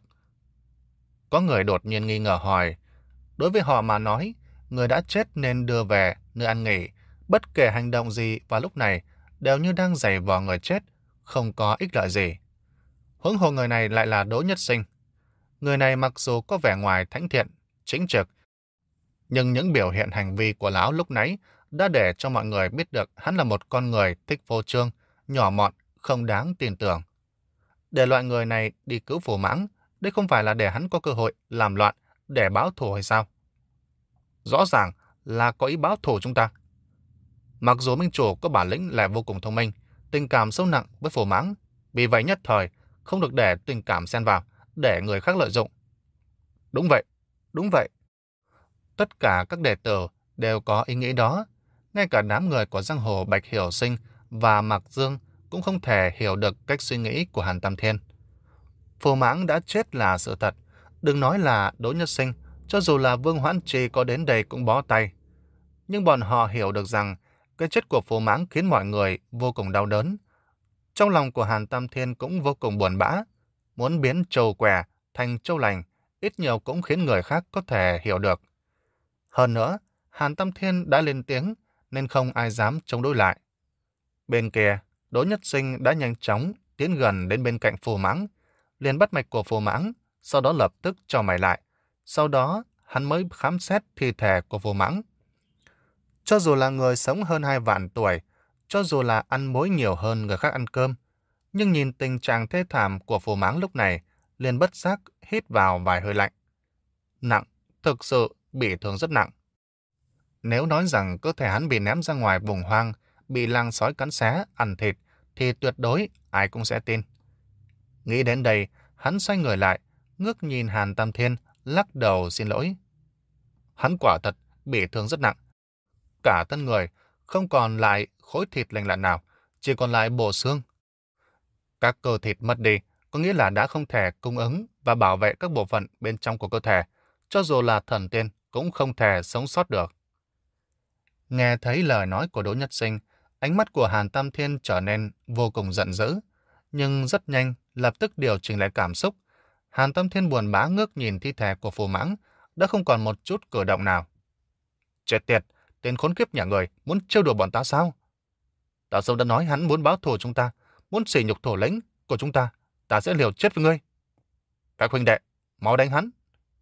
[SPEAKER 1] Có người đột nhiên nghi ngờ hỏi, đối với họ mà nói, người đã chết nên đưa về nơi ăn nghỉ, bất kể hành động gì vào lúc này đều như đang giày vò người chết, không có ích lợi gì. Huống hồ người này lại là Đỗ Nhất Sinh. Người này mặc dù có vẻ ngoài thánh thiện, chính trực, nhưng những biểu hiện hành vi của lão lúc nãy đã để cho mọi người biết được hắn là một con người thích phô trương, nhỏ mọn, không đáng tin tưởng. Để loại người này đi cứu Phù Mãng, đây không phải là để hắn có cơ hội làm loạn, để báo thù hay sao? Rõ ràng là có ý báo thù chúng ta. Mặc dù minh chủ có bản lĩnh lại vô cùng thông minh, tình cảm sâu nặng với Phù Mãng, vì vậy nhất thời không được để tình cảm xen vào, để người khác lợi dụng. Đúng vậy, đúng vậy. Tất cả các đệ tử đều có ý nghĩ đó. Ngay cả đám người của giang hồ Bạch Hiểu Sinh và Mạc Dương cũng không thể hiểu được cách suy nghĩ của Hàn Tam Thiên. Phù Mãng đã chết là sự thật. Đừng nói là Đỗ Nhất Sinh, cho dù là Vương Hoãn Trì có đến đây cũng bó tay. Nhưng bọn họ hiểu được rằng cái chết của Phù Mãng khiến mọi người vô cùng đau đớn. Trong lòng của Hàn Tam Thiên cũng vô cùng buồn bã. Muốn biến trâu què thành trâu lành, ít nhiều cũng khiến người khác có thể hiểu được. Hơn nữa, Hàn Tam Thiên đã lên tiếng nên không ai dám chống đối lại. Bên kia, Đỗ Nhất Sinh đã nhanh chóng tiến gần đến bên cạnh Phù Mãng, liền bắt mạch của Phù Mãng, sau đó lập tức cho mày lại. Sau đó, hắn mới khám xét thi thể của Phù Mãng. Cho dù là người sống hơn hai vạn tuổi, cho dù là ăn muối nhiều hơn người khác ăn cơm, nhưng nhìn tình trạng thê thảm của Phù Mãng lúc này, liền bất giác hít vào vài hơi lạnh. Nặng, thực sự bị thương rất nặng. Nếu nói rằng cơ thể hắn bị ném ra ngoài vùng hoang, bị lang sói cắn xé, ăn thịt, thì tuyệt đối ai cũng sẽ tin. Nghĩ đến đây, hắn xoay người lại, ngước nhìn Hàn Tam Thiên, lắc đầu xin lỗi. Hắn quả thật bị thương rất nặng. Cả thân người không còn lại khối thịt lành lặn nào, chỉ còn lại bộ xương. Các cơ thịt mất đi, có nghĩa là đã không thể cung ứng và bảo vệ các bộ phận bên trong của cơ thể, cho dù là thần tiên cũng không thể sống sót được. Nghe thấy lời nói của Đỗ Nhất Sinh, ánh mắt của Hàn Tam Thiên trở nên vô cùng giận dữ, nhưng rất nhanh lập tức điều chỉnh lại cảm xúc. Hàn Tam Thiên buồn bã ngước nhìn thi thể của Phù Mãng, đã không còn một chút cử động nào. Chết tiệt, tên khốn kiếp nhà người muốn trêu đùa bọn ta sao? Tào Sông đã nói hắn muốn báo thù chúng ta, muốn sỉ nhục thủ lĩnh của chúng ta, ta sẽ liều chết với ngươi. Các huynh đệ, mau đánh hắn.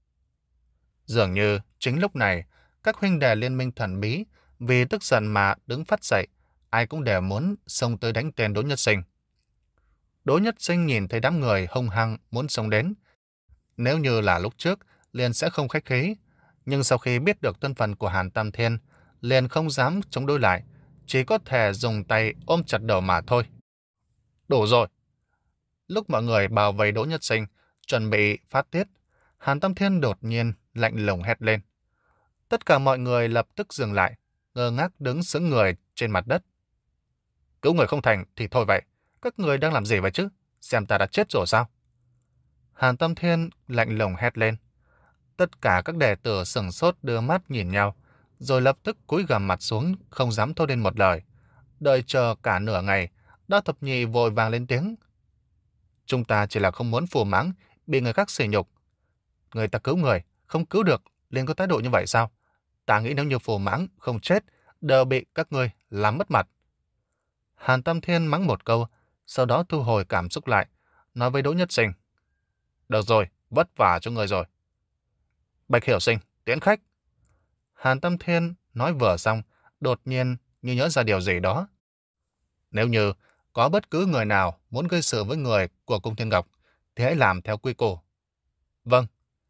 [SPEAKER 1] Dường như chính lúc này, các huynh đệ liên minh thần bí vì tức giận mà đứng phát dậy, ai cũng đều muốn xông tới đánh tên Đỗ Nhất Sinh. Đỗ Nhất Sinh nhìn thấy đám người hung hăng muốn xông đến. Nếu như là lúc trước, liền sẽ không khách khí, nhưng sau khi biết được thân phận của Hàn Tam Thiên, liền không dám chống đối lại, chỉ có thể dùng tay ôm chặt đầu mà thôi. Đủ rồi. Lúc mọi người bao vây Đỗ Nhất Sinh, chuẩn bị phát tiết, Hàn Tam Thiên đột nhiên lạnh lùng hét lên. Tất cả mọi người lập tức dừng lại, ngơ ngác đứng sững người trên mặt đất. Cứu người không thành thì thôi vậy, các người đang làm gì vậy chứ? Xem ta đã chết rồi sao? Hàn Tam Thiên lạnh lùng hét lên. Tất cả các đệ tử sửng sốt đưa mắt nhìn nhau, rồi lập tức cúi gằm mặt xuống, không dám thốt lên một lời. Đợi chờ cả nửa ngày, Đao Thập Nhị vội vàng lên tiếng. Chúng ta chỉ là không muốn Phù Mãng bị người khác sỉ nhục. Người ta cứu người, không cứu được, liền có thái độ như vậy sao? Ta nghĩ nếu như Phù Mãng không chết, đều bị các ngươi làm mất mặt. Hàn Tam Thiên mắng một câu, sau đó thu hồi cảm xúc lại, nói với Đỗ Nhất Sinh. Được rồi, vất vả cho người rồi. Bạch Hiểu Sinh, tiễn khách. Hàn Tam Thiên nói vừa xong, đột nhiên như nhớ ra điều gì đó. Nếu như có bất cứ người nào muốn gây sự với người của Cung Thiên Ngọc, thì hãy làm theo quy củ. Vâng.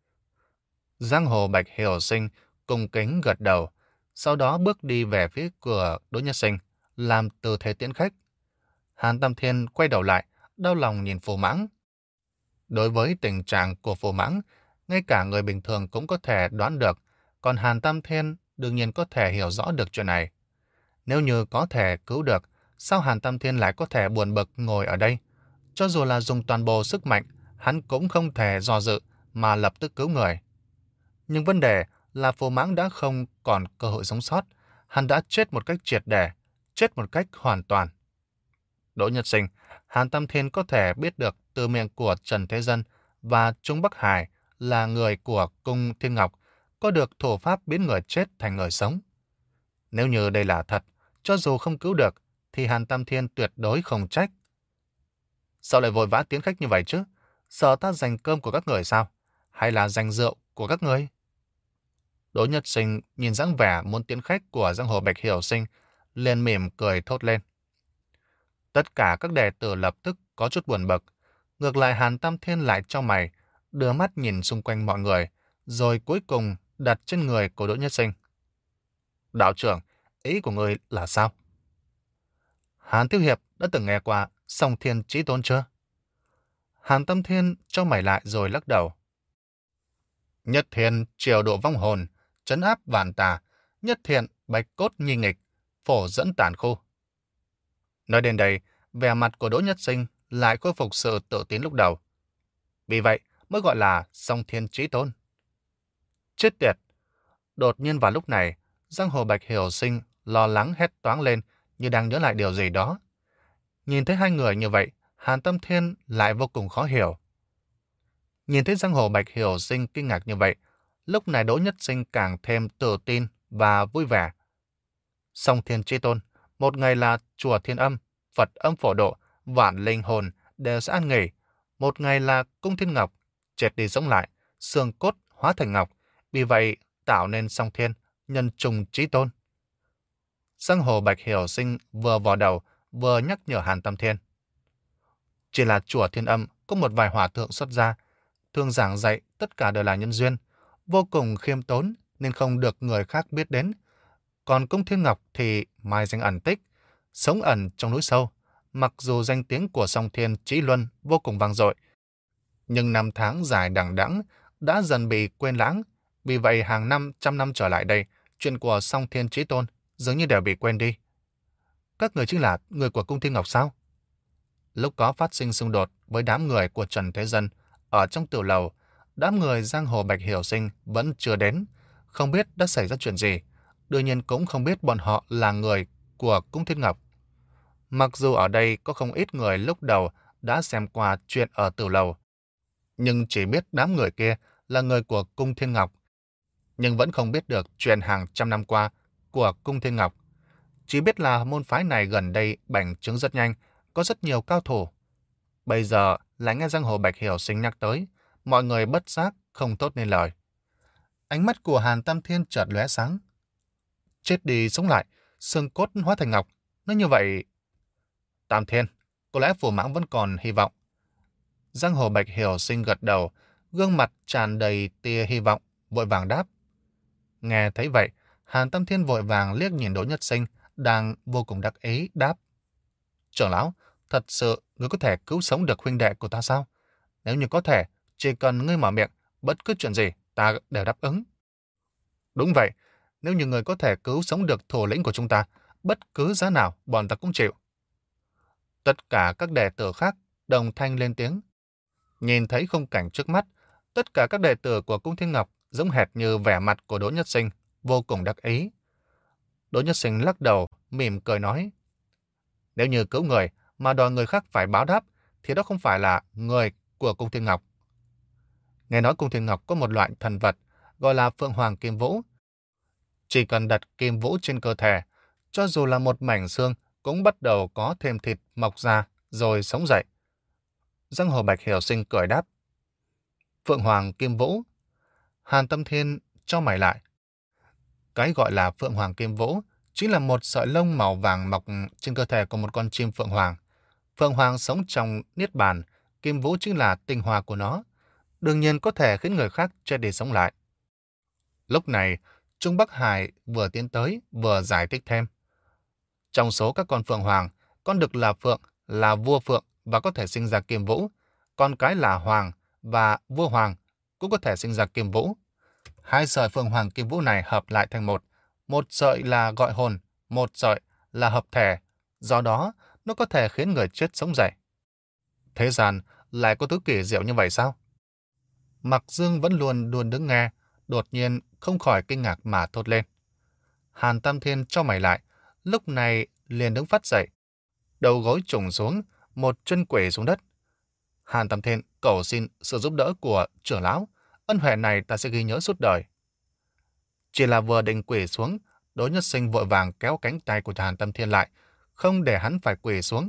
[SPEAKER 1] Giang Hồ Bạch Hiểu Sinh cung kính gật đầu, sau đó bước đi về phía cửa Đỗ Nhất Sinh, làm tư thế tiễn khách. Hàn Tam Thiên quay đầu lại, đau lòng nhìn Phù Mãng. Đối với tình trạng của Phù Mãng, ngay cả người bình thường cũng có thể đoán được, còn Hàn Tam Thiên đương nhiên có thể hiểu rõ được chuyện này. Nếu như có thể cứu được, sao Hàn Tam Thiên lại có thể buồn bực ngồi ở đây? Cho dù là dùng toàn bộ sức mạnh, hắn cũng không thể do dự mà lập tức cứu người. Nhưng vấn đề là Phù Mãng đã không còn cơ hội sống sót, hắn đã chết một cách triệt để, chết một cách hoàn toàn. Đỗ Nhất Sinh, Hàn Tam Thiên có thể biết được từ miệng của Trần Thế Dân và Trung Bắc Hải là người của Cung Thiên Ngọc, có được thủ pháp biến người chết thành người sống. Nếu như đây là thật, cho dù không cứu được, thì Hàn Tam Thiên tuyệt đối không trách. Sao lại vội vã tiến khách như vậy chứ? Sợ ta giành cơm của các người sao? Hay là giành rượu của các người? Đỗ Nhất Sinh nhìn dáng vẻ muốn tiến khách của giang hồ Bạch Hiểu Sinh, liền mỉm cười thốt lên. Tất cả các đệ tử lập tức có chút buồn bực. Ngược lại Hàn Tam Thiên lại cho mày, đưa mắt nhìn xung quanh mọi người, rồi cuối cùng đặt trên người của Đỗ Nhất Sinh. Đạo trưởng, ý của người là sao? Hàn Thiếu Hiệp đã từng nghe qua Song Thiên Chí Tôn chưa? Hàn Tam Thiên cho mày lại rồi lắc đầu. Nhất Thiên triều độ vong hồn, trấn áp vạn tà, nhất thiện bạch cốt nhi nghịch, phổ dẫn tàn khu. Nói đến đây, vẻ mặt của Đỗ Nhất Sinh lại khôi phục sự tự tin lúc đầu. Vì vậy mới gọi là Song Thiên Chí Tôn. Chết tiệt! Đột nhiên vào lúc này, giang hồ Bạch Hiểu Sinh lo lắng hét toáng lên như đang nhớ lại điều gì đó. Nhìn thấy hai người như vậy, Hàn Tam Thiên lại vô cùng khó hiểu. Nhìn thấy giang hồ Bạch Hiểu Sinh kinh ngạc như vậy, lúc này Đỗ Nhất Sinh càng thêm tự tin và vui vẻ. Song Thiên Chí Tôn, một ngày là chùa Thiên Âm, Phật Âm Phổ Độ, vạn linh hồn đều sẽ an nghỉ. Một ngày là Cung Thiên Ngọc, chết đi sống lại, xương cốt hóa thành ngọc, vì vậy tạo nên Song Thiên, nhân trùng Chí Tôn. Giang hồ Bạch Hiểu Sinh vừa vò đầu, vừa nhắc nhở Hàn Tam Thiên. Chỉ là chùa Thiên Âm có một vài hòa thượng xuất gia, thường giảng dạy tất cả đều là nhân duyên, vô cùng khiêm tốn nên không được người khác biết đến. Còn Cung Thiên Ngọc thì mai danh ẩn tích, sống ẩn trong núi sâu. Mặc dù danh tiếng của Song Thiên Chí Luân vô cùng vang dội, nhưng năm tháng dài đằng đẵng đã dần bị quên lãng. Vì vậy hàng năm trăm năm trở lại đây, chuyện của Song Thiên Chí Tôn dường như đều bị quên đi. Các người chính là người của Cung Thiên Ngọc sao? Lúc có phát sinh xung đột với đám người của Trần Thế Dân ở trong tiểu lầu, đám người giang hồ Bạch Hiểu Sinh vẫn chưa đến, không biết đã xảy ra chuyện gì. Đương nhiên cũng không biết bọn họ là người của Cung Thiên Ngọc. Mặc dù ở đây có không ít người lúc đầu đã xem qua chuyện ở tiểu lầu, nhưng chỉ biết đám người kia là người của Cung Thiên Ngọc, nhưng vẫn không biết được chuyện hàng trăm năm qua của Cung Thiên Ngọc. Chỉ biết là môn phái này gần đây bành trướng rất nhanh, có rất nhiều cao thủ. Bây giờ lại nghe giang hồ Bạch Hiểu Sinh nhắc tới, mọi người bất giác không tốt nên lời. Ánh mắt của Hàn Tam Thiên chợt lóe sáng. Chết đi sống lại, xương cốt hóa thành ngọc, nói như vậy... Tam Thiên, có lẽ Phù Mãng vẫn còn hy vọng. Giang hồ Bạch Hiểu Sinh gật đầu, gương mặt tràn đầy tia hy vọng, vội vàng đáp. Nghe thấy vậy, Hàn Tam Thiên vội vàng liếc nhìn Đỗ Nhất Sinh, đang vô cùng đắc ý đáp: Trưởng lão, thật sự ngươi có thể cứu sống được huynh đệ của ta sao? Nếu như có thể, chỉ cần ngươi mở miệng, bất cứ chuyện gì ta đều đáp ứng. Đúng vậy, nếu như người có thể cứu sống được thủ lĩnh của chúng ta, bất cứ giá nào bọn ta cũng chịu. Tất cả các đệ tử khác đồng thanh lên tiếng. Nhìn thấy khung cảnh trước mắt, tất cả các đệ tử của Cung Thiên Ngọc giống hệt như vẻ mặt của Đỗ Nhất Sinh, vô cùng đắc ý. Đỗ Nhất Sinh lắc đầu, mỉm cười nói: Nếu như cứu người mà đòi người khác phải báo đáp, thì đó không phải là người của Cung Thiên Ngọc. Nghe nói Cung Thiên Ngọc có một loại thần vật gọi là Phượng Hoàng Kim Vũ. Chỉ cần đặt kim vũ trên cơ thể, cho dù là một mảnh xương cũng bắt đầu có thêm thịt mọc ra rồi sống dậy. Giang Hồ Bạch Hiểu Sinh cười đáp: Phượng Hoàng Kim Vũ. Hàn Tâm Thiên cho mày lại. Cái gọi là Phượng Hoàng Kim Vũ chính là một sợi lông màu vàng mọc trên cơ thể của một con chim Phượng Hoàng. Phượng Hoàng sống trong niết bàn, Kim Vũ chính là tinh hoa của nó, đương nhiên có thể khiến người khác chết đi sống lại. Lúc này, Trung Bắc Hải vừa tiến tới vừa giải thích thêm. Trong số các con Phượng Hoàng, con đực là Phượng, là vua Phượng và có thể sinh ra Kim Vũ, con cái là Hoàng và vua Hoàng cũng có thể sinh ra Kim Vũ. Hai sợi Phượng Hoàng Kim Vũ này hợp lại thành một, một sợi là gọi hồn, một sợi là hợp thể, do đó nó có thể khiến người chết sống dậy. Thế gian lại có thứ kỳ diệu như vậy sao? Mặc Dương vẫn luôn luôn đứng nghe, đột nhiên không khỏi kinh ngạc mà thốt lên. Hàn Tam Thiên cho mày lại, lúc này liền đứng phát dậy, đầu gối trùng xuống, một chân quỳ xuống đất. Hàn Tam Thiên cầu xin sự giúp đỡ của trưởng lão, ân huệ này ta sẽ ghi nhớ suốt đời. Chỉ là vừa định quỳ xuống, Đỗ Nhất Sinh vội vàng kéo cánh tay của Hàn Tam Thiên lại, không để hắn phải quỳ xuống.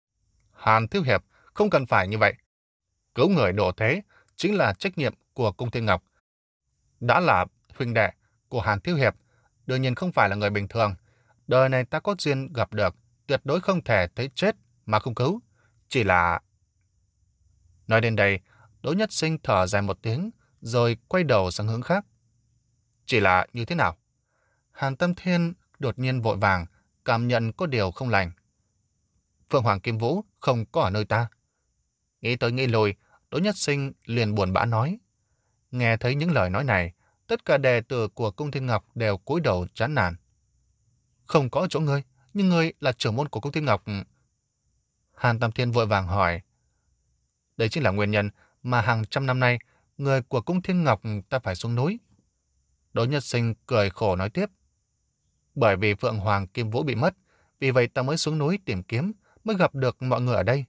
[SPEAKER 1] Hàn Thiếu Hiệp, không cần phải như vậy. Cứu người độ thế chính là trách nhiệm của Cung Thiên Ngọc. Đã là huynh đệ của Hàn Thiếu Hiệp, đương nhiên không phải là người bình thường. Đời này ta có duyên gặp được, tuyệt đối không thể thấy chết mà không cứu. Chỉ là... Nói đến đây, Đỗ Nhất Sinh thở dài một tiếng, rồi quay đầu sang hướng khác. Chỉ là như thế nào? Hàn Tâm Thiên đột nhiên vội vàng, cảm nhận có điều không lành. Phượng Hoàng Kim Vũ không có ở nơi ta. Nghĩ tới nghĩ lùi, Đỗ Nhất Sinh liền buồn bã nói. Nghe thấy những lời nói này, tất cả đệ tử của Cung Thiên Ngọc đều cúi đầu chán nản. Không có chỗ ngươi, nhưng ngươi là trưởng môn của Cung Thiên Ngọc. Hàn Tam Thiên vội vàng hỏi. Đây chính là nguyên nhân mà hàng trăm năm nay, người của Cung Thiên Ngọc ta phải xuống núi. Đỗ Nhất Sinh cười khổ nói tiếp. Bởi vì Phượng Hoàng Kim Vũ bị mất, vì vậy ta mới xuống núi tìm kiếm, mới gặp được mọi người ở đây.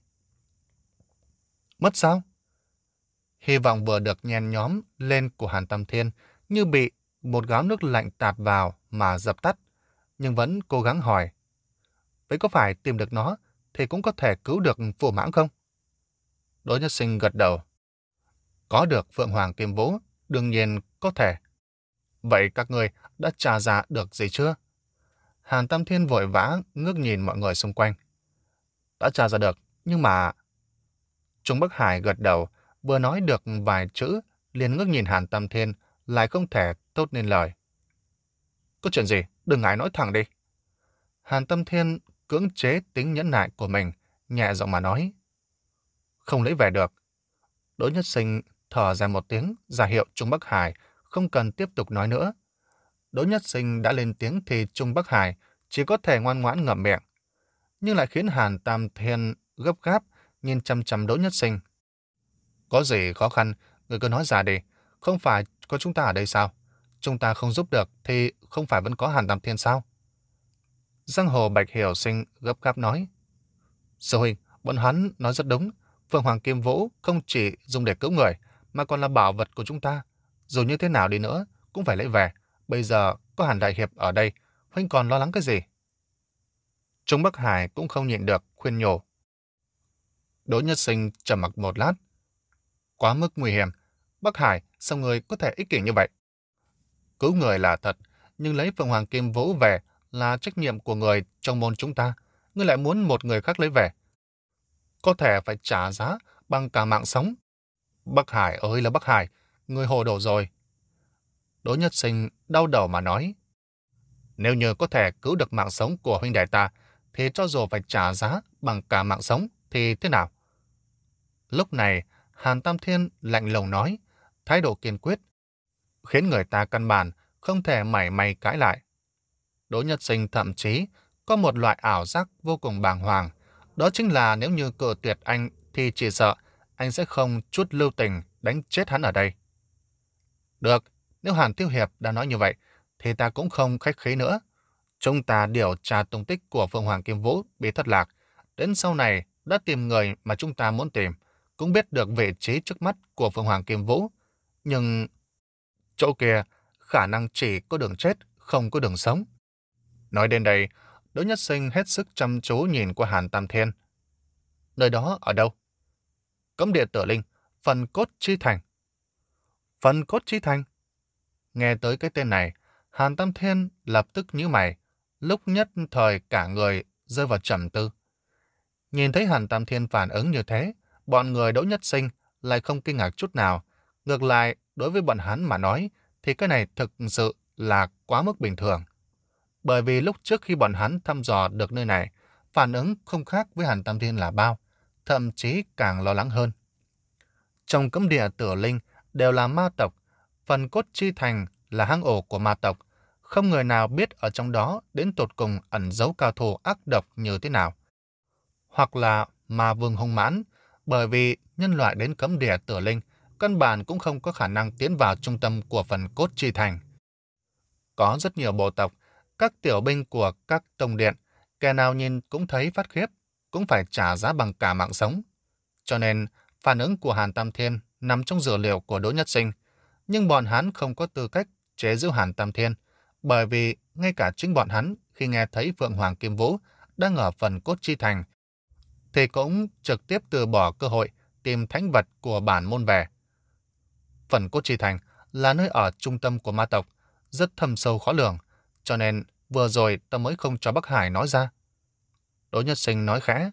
[SPEAKER 1] Mất sao? Hy vọng vừa được nhen nhóm lên của Hàn Tam Thiên như bị một gáo nước lạnh tạt vào mà dập tắt, nhưng vẫn cố gắng hỏi. Vậy có phải tìm được nó thì cũng có thể cứu được Phù Mãng không? Đỗ Nhất Sinh gật đầu. Có được Phượng Hoàng Kim Vũ, đương nhiên có thể. Vậy các người đã tra ra được gì chưa? Hàn Tam Thiên vội vã ngước nhìn mọi người xung quanh. Đã tra ra được, nhưng mà... Trung Bắc Hải gật đầu, vừa nói được vài chữ, liền ngước nhìn Hàn Tam Thiên, lại không thể tốt nên lời. Có chuyện gì? Đừng ngại nói thẳng đi. Hàn Tam Thiên cưỡng chế tính nhẫn nại của mình, nhẹ giọng mà nói. Không lấy về được. Đỗ Nhất Sinh thở dài một tiếng, ra hiệu Trung Bắc Hải không cần tiếp tục nói nữa. Đỗ Nhất Sinh đã lên tiếng thì Trung Bắc Hải chỉ có thể ngoan ngoãn ngậm miệng, nhưng lại khiến Hàn Tam Thiên gấp gáp nhìn chăm chăm Đỗ Nhất Sinh. Có gì khó khăn, người cứ nói ra đi. Không phải có chúng ta ở đây sao? Chúng ta không giúp được thì không phải vẫn có Hàn Tam Thiên sao? Giang Hồ Bạch Hiểu Sinh gấp gáp nói. Sư huynh, bọn hắn nói rất đúng. Phượng Hoàng Kim Vũ không chỉ dùng để cứu người, mà còn là bảo vật của chúng ta. Dù như thế nào đi nữa, cũng phải lấy về. Bây giờ có Hàn Đại Hiệp ở đây, huynh còn lo lắng cái gì? Trung Bắc Hải cũng không nhịn được, khuyên nhủ. Đỗ Nhất Sinh trầm mặc một lát. Quá mức nguy hiểm. Bắc Hải, sao người có thể ích kỷ như vậy? Cứu người là thật, nhưng lấy Phượng Hoàng Kim Vũ về là trách nhiệm của người trong môn chúng ta. Ngươi lại muốn một người khác lấy về. Có thể phải trả giá bằng cả mạng sống. Bắc Hải ơi là Bắc Hải, ngươi hồ đồ rồi. Đỗ Nhất Sinh đau đầu mà nói. Nếu như có thể cứu được mạng sống của huynh đệ ta, thì cho dù phải trả giá bằng cả mạng sống thì thế nào? Lúc này, Hàn Tam Thiên lạnh lùng nói, thái độ kiên quyết, khiến người ta căn bản không thể mảy may cãi lại. Đỗ Nhất Sinh thậm chí có một loại ảo giác vô cùng bàng hoàng. Đó chính là nếu như cự tuyệt anh thì chỉ sợ anh sẽ không chút lưu tình đánh chết hắn ở đây. Được, nếu Hàn Thiếu Hiệp đã nói như vậy, thì ta cũng không khách khí nữa. Chúng ta điều tra tung tích của Phượng Hoàng Kim Vũ bị thất lạc. Đến sau này đã tìm người mà chúng ta muốn tìm, cũng biết được vị trí trước mắt của Phượng Hoàng Kim Vũ. Nhưng chỗ kia khả năng chỉ có đường chết, không có đường sống. Nói đến đây, Đỗ Nhất Sinh hết sức chăm chú nhìn qua Hàn Tam Thiên. Nơi đó ở đâu? Cấm địa Tử Linh, phần cốt chi thành. Phần cốt chi thành? Nghe tới cái tên này, Hàn Tam Thiên lập tức nhíu mày, lúc nhất thời cả người rơi vào trầm tư. Nhìn thấy Hàn Tam Thiên phản ứng như thế, bọn người Đỗ Nhất Sinh lại không kinh ngạc chút nào. Ngược lại, đối với bọn hắn mà nói, thì cái này thực sự là quá mức bình thường. Bởi vì lúc trước khi bọn hắn thăm dò được nơi này, phản ứng không khác với Hàn Tam Thiên là bao, thậm chí càng lo lắng hơn. Trong cấm địa Tử Linh đều là ma tộc, phần cốt chi thành là hang ổ của ma tộc, không người nào biết ở trong đó đến tột cùng ẩn giấu cao thủ ác độc như thế nào. Hoặc là ma vương hung mãn, bởi vì nhân loại đến cấm địa Tử Linh, căn bản cũng không có khả năng tiến vào trung tâm của phần cốt chi thành. Có rất nhiều bộ tộc, các tiểu binh của các tông điện, kẻ nào nhìn cũng thấy phát khiếp, cũng phải trả giá bằng cả mạng sống. Cho nên, phản ứng của Hàn Tam Thiên nằm trong dữ liệu của Đỗ Nhất Sinh, nhưng bọn hắn không có tư cách chế giễu Hàn Tam Thiên, bởi vì ngay cả chính bọn hắn khi nghe thấy Phượng Hoàng Kim Vũ đang ở phần cốt chi thành, thì cũng trực tiếp từ bỏ cơ hội tìm thánh vật của bản môn về. Phần cốt chi thành là nơi ở trung tâm của ma tộc, rất thâm sâu khó lường, cho nên vừa rồi ta mới không cho Bắc Hải nói ra. Đỗ Nhất Sinh nói khẽ.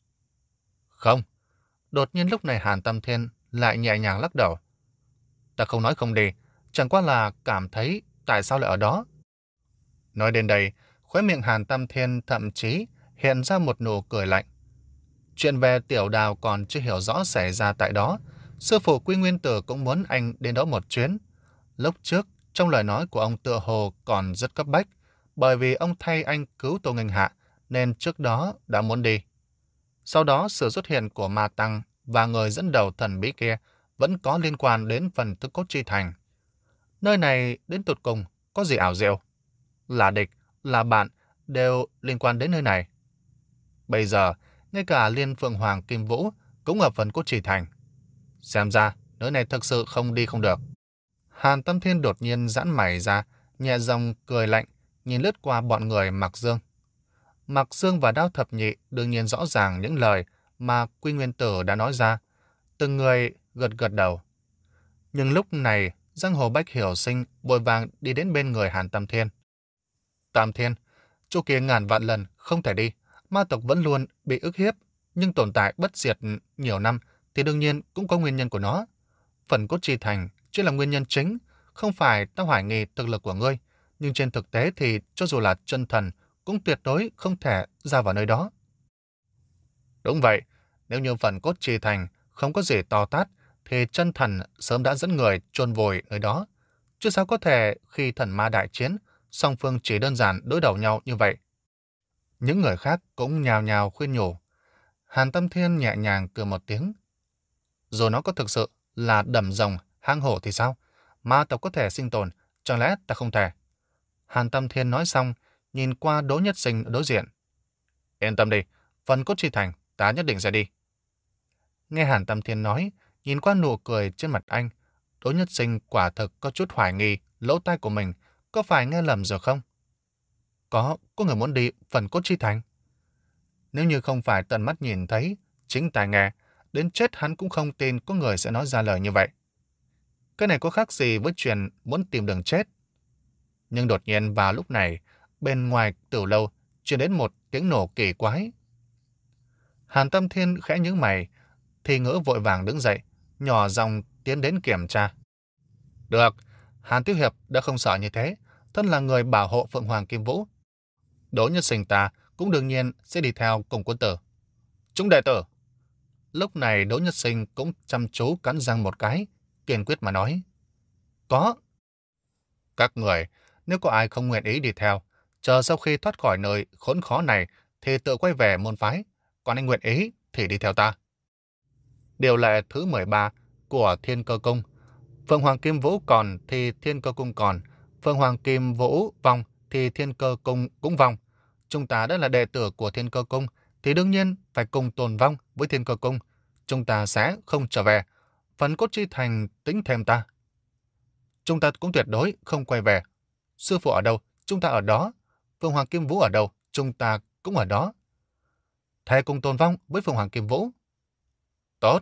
[SPEAKER 1] Không. Đột nhiên lúc này Hàn Tam Thiên lại nhẹ nhàng lắc đầu. Ta không nói không đi, chẳng qua là cảm thấy tại sao lại ở đó. Nói đến đây, khóe miệng Hàn Tam Thiên thậm chí hiện ra một nụ cười lạnh. Chuyện về tiểu đào còn chưa hiểu rõ xảy ra tại đó, sư phụ Quy Nguyên Tử cũng muốn anh đến đó một chuyến. Lúc trước, trong lời nói của ông tựa hồ còn rất cấp bách, bởi vì ông thay anh cứu Tô Nghênh Hạ, nên trước đó đã muốn đi. Sau đó, sự xuất hiện của Ma Tăng và người dẫn đầu thần bí kia vẫn có liên quan đến phần thức cốt chi thành. Nơi này đến tụt cùng có gì ảo diệu? Là địch, là bạn, đều liên quan đến nơi này. Bây giờ, ngay cả Liên Phượng Hoàng Kim Vũ cũng ở phần cốt chi thành. Xem ra, nơi này thực sự không đi không được. Hàn Tâm Thiên đột nhiên giãn mày ra, nhẹ giọng cười lạnh, nhìn lướt qua bọn người Mạc Dương. Mạc Dương và Đao Thập Nhị đương nhiên rõ ràng những lời mà Quy Nguyên Tử đã nói ra. Từng người gật gật đầu. Nhưng lúc này, Giang Hồ Bách Hiểu Sinh vội vàng đi đến bên người Hàn Tam Thiên. Tam Thiên, chỗ kia ngàn vạn lần không thể đi. Ma tộc vẫn luôn bị ức hiếp, nhưng tồn tại bất diệt nhiều năm thì đương nhiên cũng có nguyên nhân của nó. Phần cốt chi thành chỉ là nguyên nhân chính, không phải ta hoài nghi thực lực của ngươi, nhưng trên thực tế thì cho dù là chân thần cũng tuyệt đối không thể ra vào nơi đó. Đúng vậy, nếu như phần cốt chi thành không có gì to tát, thì chân thần sớm đã dẫn người chôn vùi nơi đó. Chứ sao có thể khi thần ma đại chiến, song phương chỉ đơn giản đối đầu nhau như vậy. Những người khác cũng nhào nhào khuyên nhủ. Hàn Tâm Thiên nhẹ nhàng cười một tiếng. Rồi nó có thực sự là đầm rồng, hang hổ thì sao? Ma tộc có thể sinh tồn, chẳng lẽ ta không thể? Hàn Tâm Thiên nói xong, nhìn qua Đỗ Nhất Sinh đối diện. Yên tâm đi, phần cốt chi thành, ta nhất định sẽ đi. Nghe Hàn Tâm Thiên nói, nhìn qua nụ cười trên mặt anh, Đỗ Nhất Sinh quả thực có chút hoài nghi lỗ tai của mình có phải nghe lầm rồi không? Có, có người muốn đi phần cốt chi thành. Nếu như không phải tận mắt nhìn thấy, chính tai nghe, đến chết hắn cũng không tin có người sẽ nói ra lời như vậy. Cái này có khác gì với chuyện muốn tìm đường chết. Nhưng đột nhiên vào lúc này, bên ngoài tử lâu truyền đến một tiếng nổ kỳ quái. Hàn Tâm Thiên khẽ nhướng mày, thì ngữ vội vàng đứng dậy, nhỏ giọng tiến đến kiểm tra. Được, Hàn Tiểu Hiệp đã không sợ như thế, thân là người bảo hộ Phượng Hoàng Kim Vũ. Đỗ Nhất Sinh ta cũng đương nhiên sẽ đi theo cùng quân tử. Chúng đệ tử. Lúc này Đỗ Nhất Sinh cũng chăm chú cắn răng một cái, kiên quyết mà nói. Có. Các người, nếu có ai không nguyện ý đi theo, chờ sau khi thoát khỏi nơi khốn khó này thì tự quay về môn phái, còn anh nguyện ý thì đi theo ta. Điều lệ thứ mười ba của Thiên Cơ Cung. Phượng Hoàng Kim Vũ còn thì Thiên Cơ Cung còn, Phượng Hoàng Kim Vũ vong thì Thiên Cơ Cung cũng vong. Chúng ta đã là đệ tử của Thiên Cơ Cung thì đương nhiên phải cùng tồn vong với Thiên Cơ Cung. Chúng ta sẽ không trở về. Phần cốt chi thành tính thêm ta. Chúng ta cũng tuyệt đối không quay về. Sư phụ ở đâu, chúng ta ở đó. Phượng Hoàng Kim Vũ ở đâu, chúng ta cũng ở đó. Thề cùng tồn vong với Phượng Hoàng Kim Vũ. Tốt.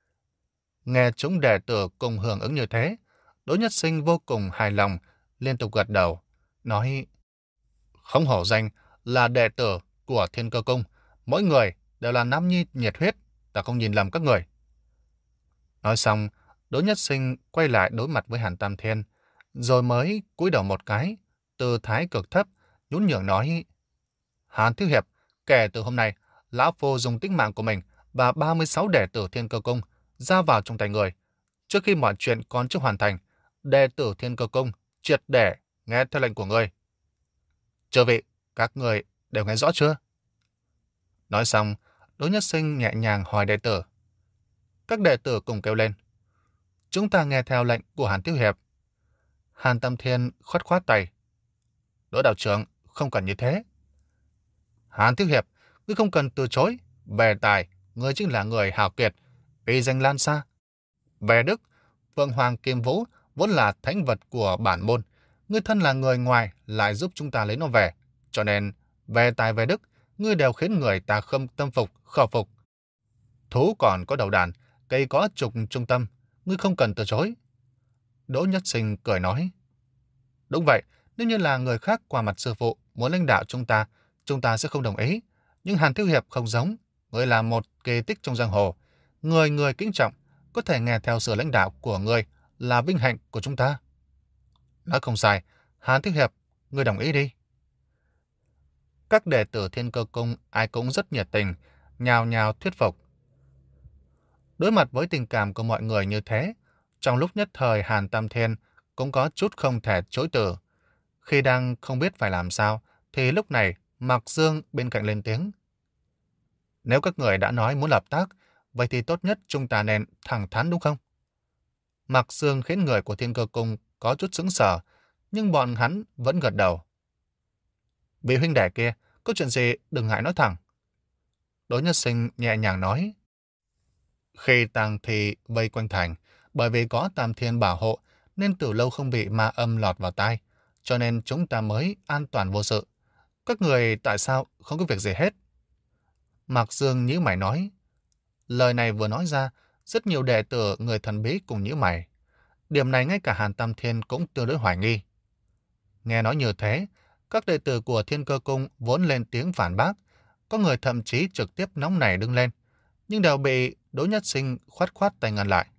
[SPEAKER 1] Nghe chúng đệ tử cùng hưởng ứng như thế, Đỗ Nhất Sinh vô cùng hài lòng, liên tục gật đầu, nói không hổ danh là đệ tử của Thiên Cơ Cung, mỗi người đều là nam nhi nhiệt huyết, ta không nhìn lầm các người. Nói xong, Đỗ Nhất Sinh quay lại đối mặt với Hàn Tam Thiên, rồi mới cúi đầu một cái, tư thái cực thấp, nhún nhường nói: Hàn Thiếu Hiệp, kể từ hôm nay, lão phu dùng tính mạng của mình và ba mươi sáu đệ tử Thiên Cơ Cung ra vào trong tay người. Trước khi mọi chuyện còn chưa hoàn thành, đệ tử Thiên Cơ Cung triệt để nghe theo lệnh của ngươi. Chư vị, các người đều nghe rõ chưa? Nói xong, Đỗ Nhất Sinh nhẹ nhàng hỏi đệ tử. Các đệ tử cùng kêu lên: Chúng ta nghe theo lệnh của Hàn Thiếu Hiệp. Hàn Tam Thiên khoát khoát tay. Đỗ đạo trưởng, không cần như thế. Hàn Thiếu Hiệp, ngươi không cần từ chối. Về tài, ngươi chính là người hào kiệt, uy danh lan xa. Về đức, Phượng Hoàng Kim Vũ vốn là thánh vật của bản môn. Ngươi thân là người ngoài lại giúp chúng ta lấy nó về. Cho nên, về tài về đức, ngươi đều khiến người ta không tâm phục, khẩu phục. Thú còn có đầu đàn, cây có trục trung tâm, ngươi không cần từ chối. Đỗ Nhất Sinh cười nói. Đúng vậy, nếu như là người khác qua mặt sư phụ muốn lãnh đạo chúng ta, chúng ta sẽ không đồng ý. Nhưng Hàn Thiếu Hiệp không giống, ngươi là một kỳ tích trong giang hồ. Người người kính trọng, có thể nghe theo sự lãnh đạo của ngươi là vinh hạnh của chúng ta. Nói không sai, Hàn Thiếu Hiệp, ngươi đồng ý đi. Các đệ tử Thiên Cơ Cung ai cũng rất nhiệt tình, nhào nhào thuyết phục. Đối mặt với tình cảm của mọi người như thế, trong lúc nhất thời Hàn Tam Thiên cũng có chút không thể chối từ. Khi đang không biết phải làm sao, thì lúc này Mạc Dương bên cạnh lên tiếng. Nếu các người đã nói muốn hợp tác, vậy thì tốt nhất chúng ta nên thẳng thắn đúng không? Mạc Dương khiến người của Thiên Cơ Cung có chút sững sờ, nhưng bọn hắn vẫn gật đầu. Vị huynh đệ kia, có chuyện gì đừng ngại nói thẳng. Đỗ Nhất Sinh nhẹ nhàng nói. Khi tang thi vây quanh thành, bởi vì có Tam Thiên bảo hộ nên từ lâu không bị ma âm lọt vào tai, cho nên chúng ta mới an toàn vô sự. Các người tại sao không có việc gì hết? Mạc Dương nhíu mày nói. Lời này vừa nói ra, rất nhiều đệ tử người thần bí cùng nhíu mày. Điểm này ngay cả Hàn Tam Thiên cũng tương đối hoài nghi. Nghe nói như thế, các đệ tử của Thiên Cơ Cung vốn lên tiếng phản bác, có người thậm chí trực tiếp nóng nảy đứng lên, nhưng đều bị Đỗ Nhất Sinh khoát khoát tay ngăn lại.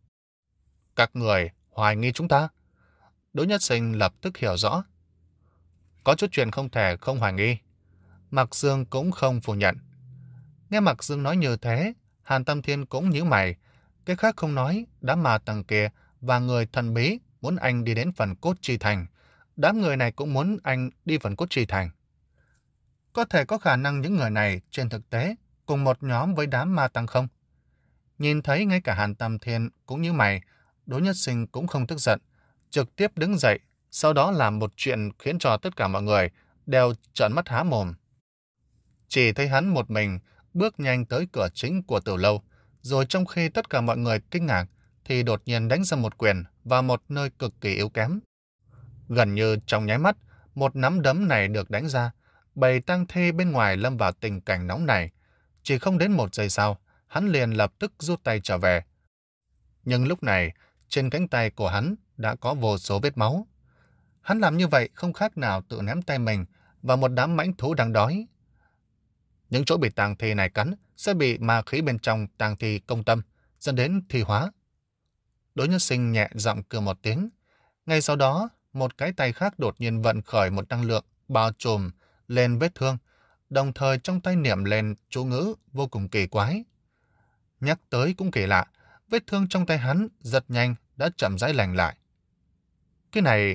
[SPEAKER 1] Các người hoài nghi chúng ta? Đỗ Nhất Sinh lập tức hiểu rõ. Có chút chuyện không thể không hoài nghi. Mạc Dương cũng không phủ nhận. Nghe Mạc Dương nói như thế, Hàn Tam Thiên cũng nhíu mày. Cái khác không nói, đám ma tầng kia và người thần bí muốn anh đi đến phần cốt chi thành. Đám người này cũng muốn anh đi phần cốt chi thành. Có thể có khả năng những người này trên thực tế cùng một nhóm với đám ma tăng không? Nhìn thấy ngay cả Hàn Tam Thiên cũng như mày, Đỗ Nhất Sinh cũng không tức giận, trực tiếp đứng dậy, sau đó làm một chuyện khiến cho tất cả mọi người đều trợn mắt há mồm. Chỉ thấy hắn một mình bước nhanh tới cửa chính của tiểu lâu, rồi trong khi tất cả mọi người kinh ngạc thì đột nhiên đánh ra một quyền vào một nơi cực kỳ yếu kém. Gần như trong nháy mắt, một nắm đấm này được đánh ra, bầy tang thi bên ngoài lâm vào tình cảnh nóng này. Chỉ không đến một giây sau, hắn liền lập tức rút tay trở về. Nhưng lúc này, trên cánh tay của hắn đã có vô số vết máu. Hắn làm như vậy không khác nào tự ném tay mình vào một đám mãnh thú đang đói. Những chỗ bị tang thi này cắn sẽ bị ma khí bên trong tang thi công tâm, dẫn đến thi hóa. Đỗ Nhất Sinh nhẹ giọng cười một tiếng. Ngay sau đó, một cái tay khác đột nhiên vận khởi một năng lượng bao trùm lên vết thương, đồng thời trong tay niệm lên chú ngữ vô cùng kỳ quái. Nhắc tới cũng kỳ lạ, vết thương trong tay hắn rất nhanh đã chậm rãi lành lại. Cái này...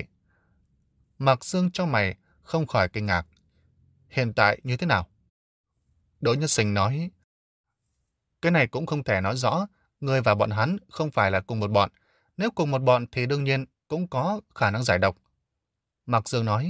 [SPEAKER 1] Mạc Dương cho mày không khỏi kinh ngạc. Hiện tại như thế nào? Đỗ Nhất Sinh nói, cái này cũng không thể nói rõ, ngươi và bọn hắn không phải là cùng một bọn. Nếu cùng một bọn thì đương nhiên cũng có khả năng giải độc. Mạc Dương nói,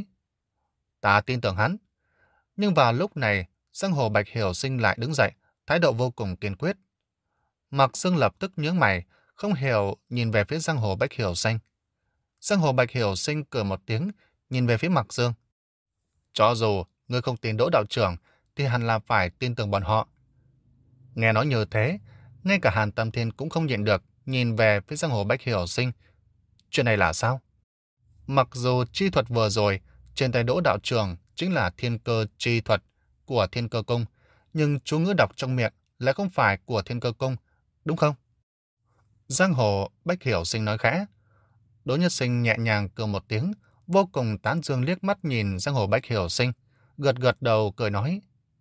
[SPEAKER 1] ta tin tưởng hắn. Nhưng vào lúc này, giang hồ Bạch Hiểu Sinh lại đứng dậy, thái độ vô cùng kiên quyết. Mạc Dương lập tức nhướng mày, không hiểu nhìn về phía giang hồ Bạch Hiểu Sinh. Giang hồ Bạch Hiểu Sinh cười một tiếng, nhìn về phía Mạc Dương. Cho dù ngươi không tin Đỗ đạo trưởng, thì hẳn là phải tin tưởng bọn họ. Nghe nói như thế, ngay cả Hàn Tâm Thiên cũng không nhịn được, nhìn về phía giang hồ Bạch Hiểu Sinh. Chuyện này là sao? Mặc dù chi thuật vừa rồi, trên tay Đỗ đạo trưởng chính là thiên cơ chi thuật của Thiên Cơ Cung, nhưng chú ngữ đọc trong miệng lại không phải của Thiên Cơ Cung, đúng không? Giang hồ Bạch Hiểu Sinh nói khẽ. Đỗ Nhất Sinh nhẹ nhàng cười một tiếng, vô cùng tán dương liếc mắt nhìn giang hồ Bạch Hiểu Sinh, gật gật đầu cười nói.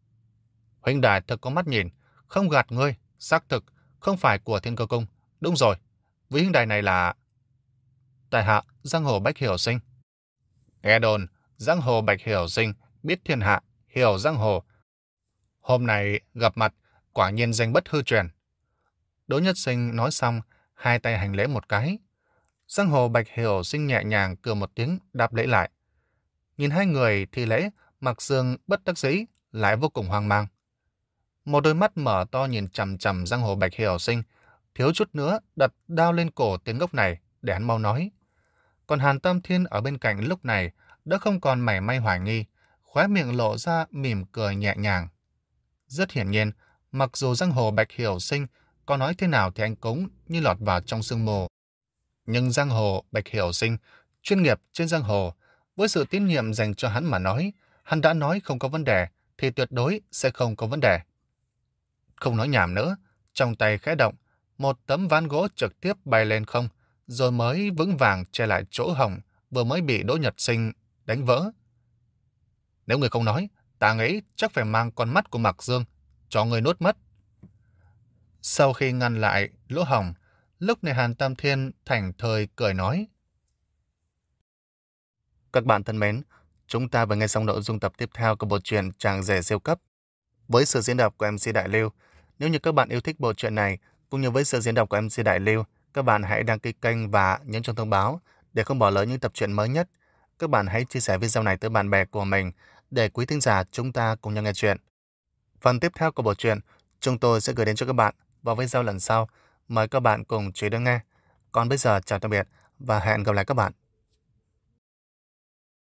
[SPEAKER 1] Huynh đài thật có mắt nhìn, không gạt ngươi, xác thực, không phải của Thiên Cơ Cung. Đúng rồi, với huynh đài này là... Tại hạ, giang hồ Bạch Hiểu Sinh. Nghe đồn, giang hồ Bạch Hiểu Sinh, biết thiên hạ, hiểu giang hồ. Hôm nay gặp mặt, quả nhiên danh bất hư truyền. Đỗ Nhất Sinh nói xong, hai tay hành lễ một cái. Giang hồ Bạch Hiểu Sinh nhẹ nhàng cười một tiếng đáp lễ lại. Nhìn hai người thi lễ, Mạc Dương bất đắc dĩ, lại vô cùng hoang mang. Một đôi mắt mở to nhìn chằm chằm giang hồ Bạch Hiểu Sinh, thiếu chút nữa đặt đao lên cổ tiếng ngốc này để hắn mau nói. Còn Hàn Tâm Thiên ở bên cạnh lúc này đã không còn mảy may hoài nghi, khóe miệng lộ ra mỉm cười nhẹ nhàng. Rất hiển nhiên, mặc dù giang hồ Bạch Hiểu Sinh có nói thế nào thì anh cũng như lọt vào trong sương mù. Nhưng giang hồ Bạch Hiểu Sinh, chuyên nghiệp trên giang hồ, với sự tín nhiệm dành cho hắn mà nói, hắn đã nói không có vấn đề, thì tuyệt đối sẽ không có vấn đề. Không nói nhảm nữa, trong tay khẽ động, một tấm ván gỗ trực tiếp bay lên không, rồi mới vững vàng che lại chỗ hổng vừa mới bị Đỗ Nhật Sinh đánh vỡ. Nếu người không nói, ta nghĩ chắc phải mang con mắt của Mạc Dương cho người nuốt mất. Sau khi ngăn lại lỗ hổng, lúc này Hàn Tam Thiên thảnh thơi cười nói. Các bạn thân mến, chúng ta vừa nghe xong nội dung tập tiếp theo của bộ truyện Chàng Rể Siêu Cấp với sự diễn đọc của em xê Đại Lưu. Nếu như các bạn yêu thích bộ truyện này cũng như với sự diễn đọc của em xê Đại Lưu, các bạn hãy đăng ký kênh và nhấn chuông thông báo để không bỏ lỡ những tập truyện mới nhất. Các bạn hãy chia sẻ video này tới bạn bè của mình để quý thính giả chúng ta cùng nhau nghe chuyện. Phần tiếp theo của bộ truyện chúng tôi sẽ gửi đến cho các bạn vào video lần sau. Mời các bạn cùng chú ý đón nghe. Còn bây giờ chào tạm biệt và hẹn gặp lại các bạn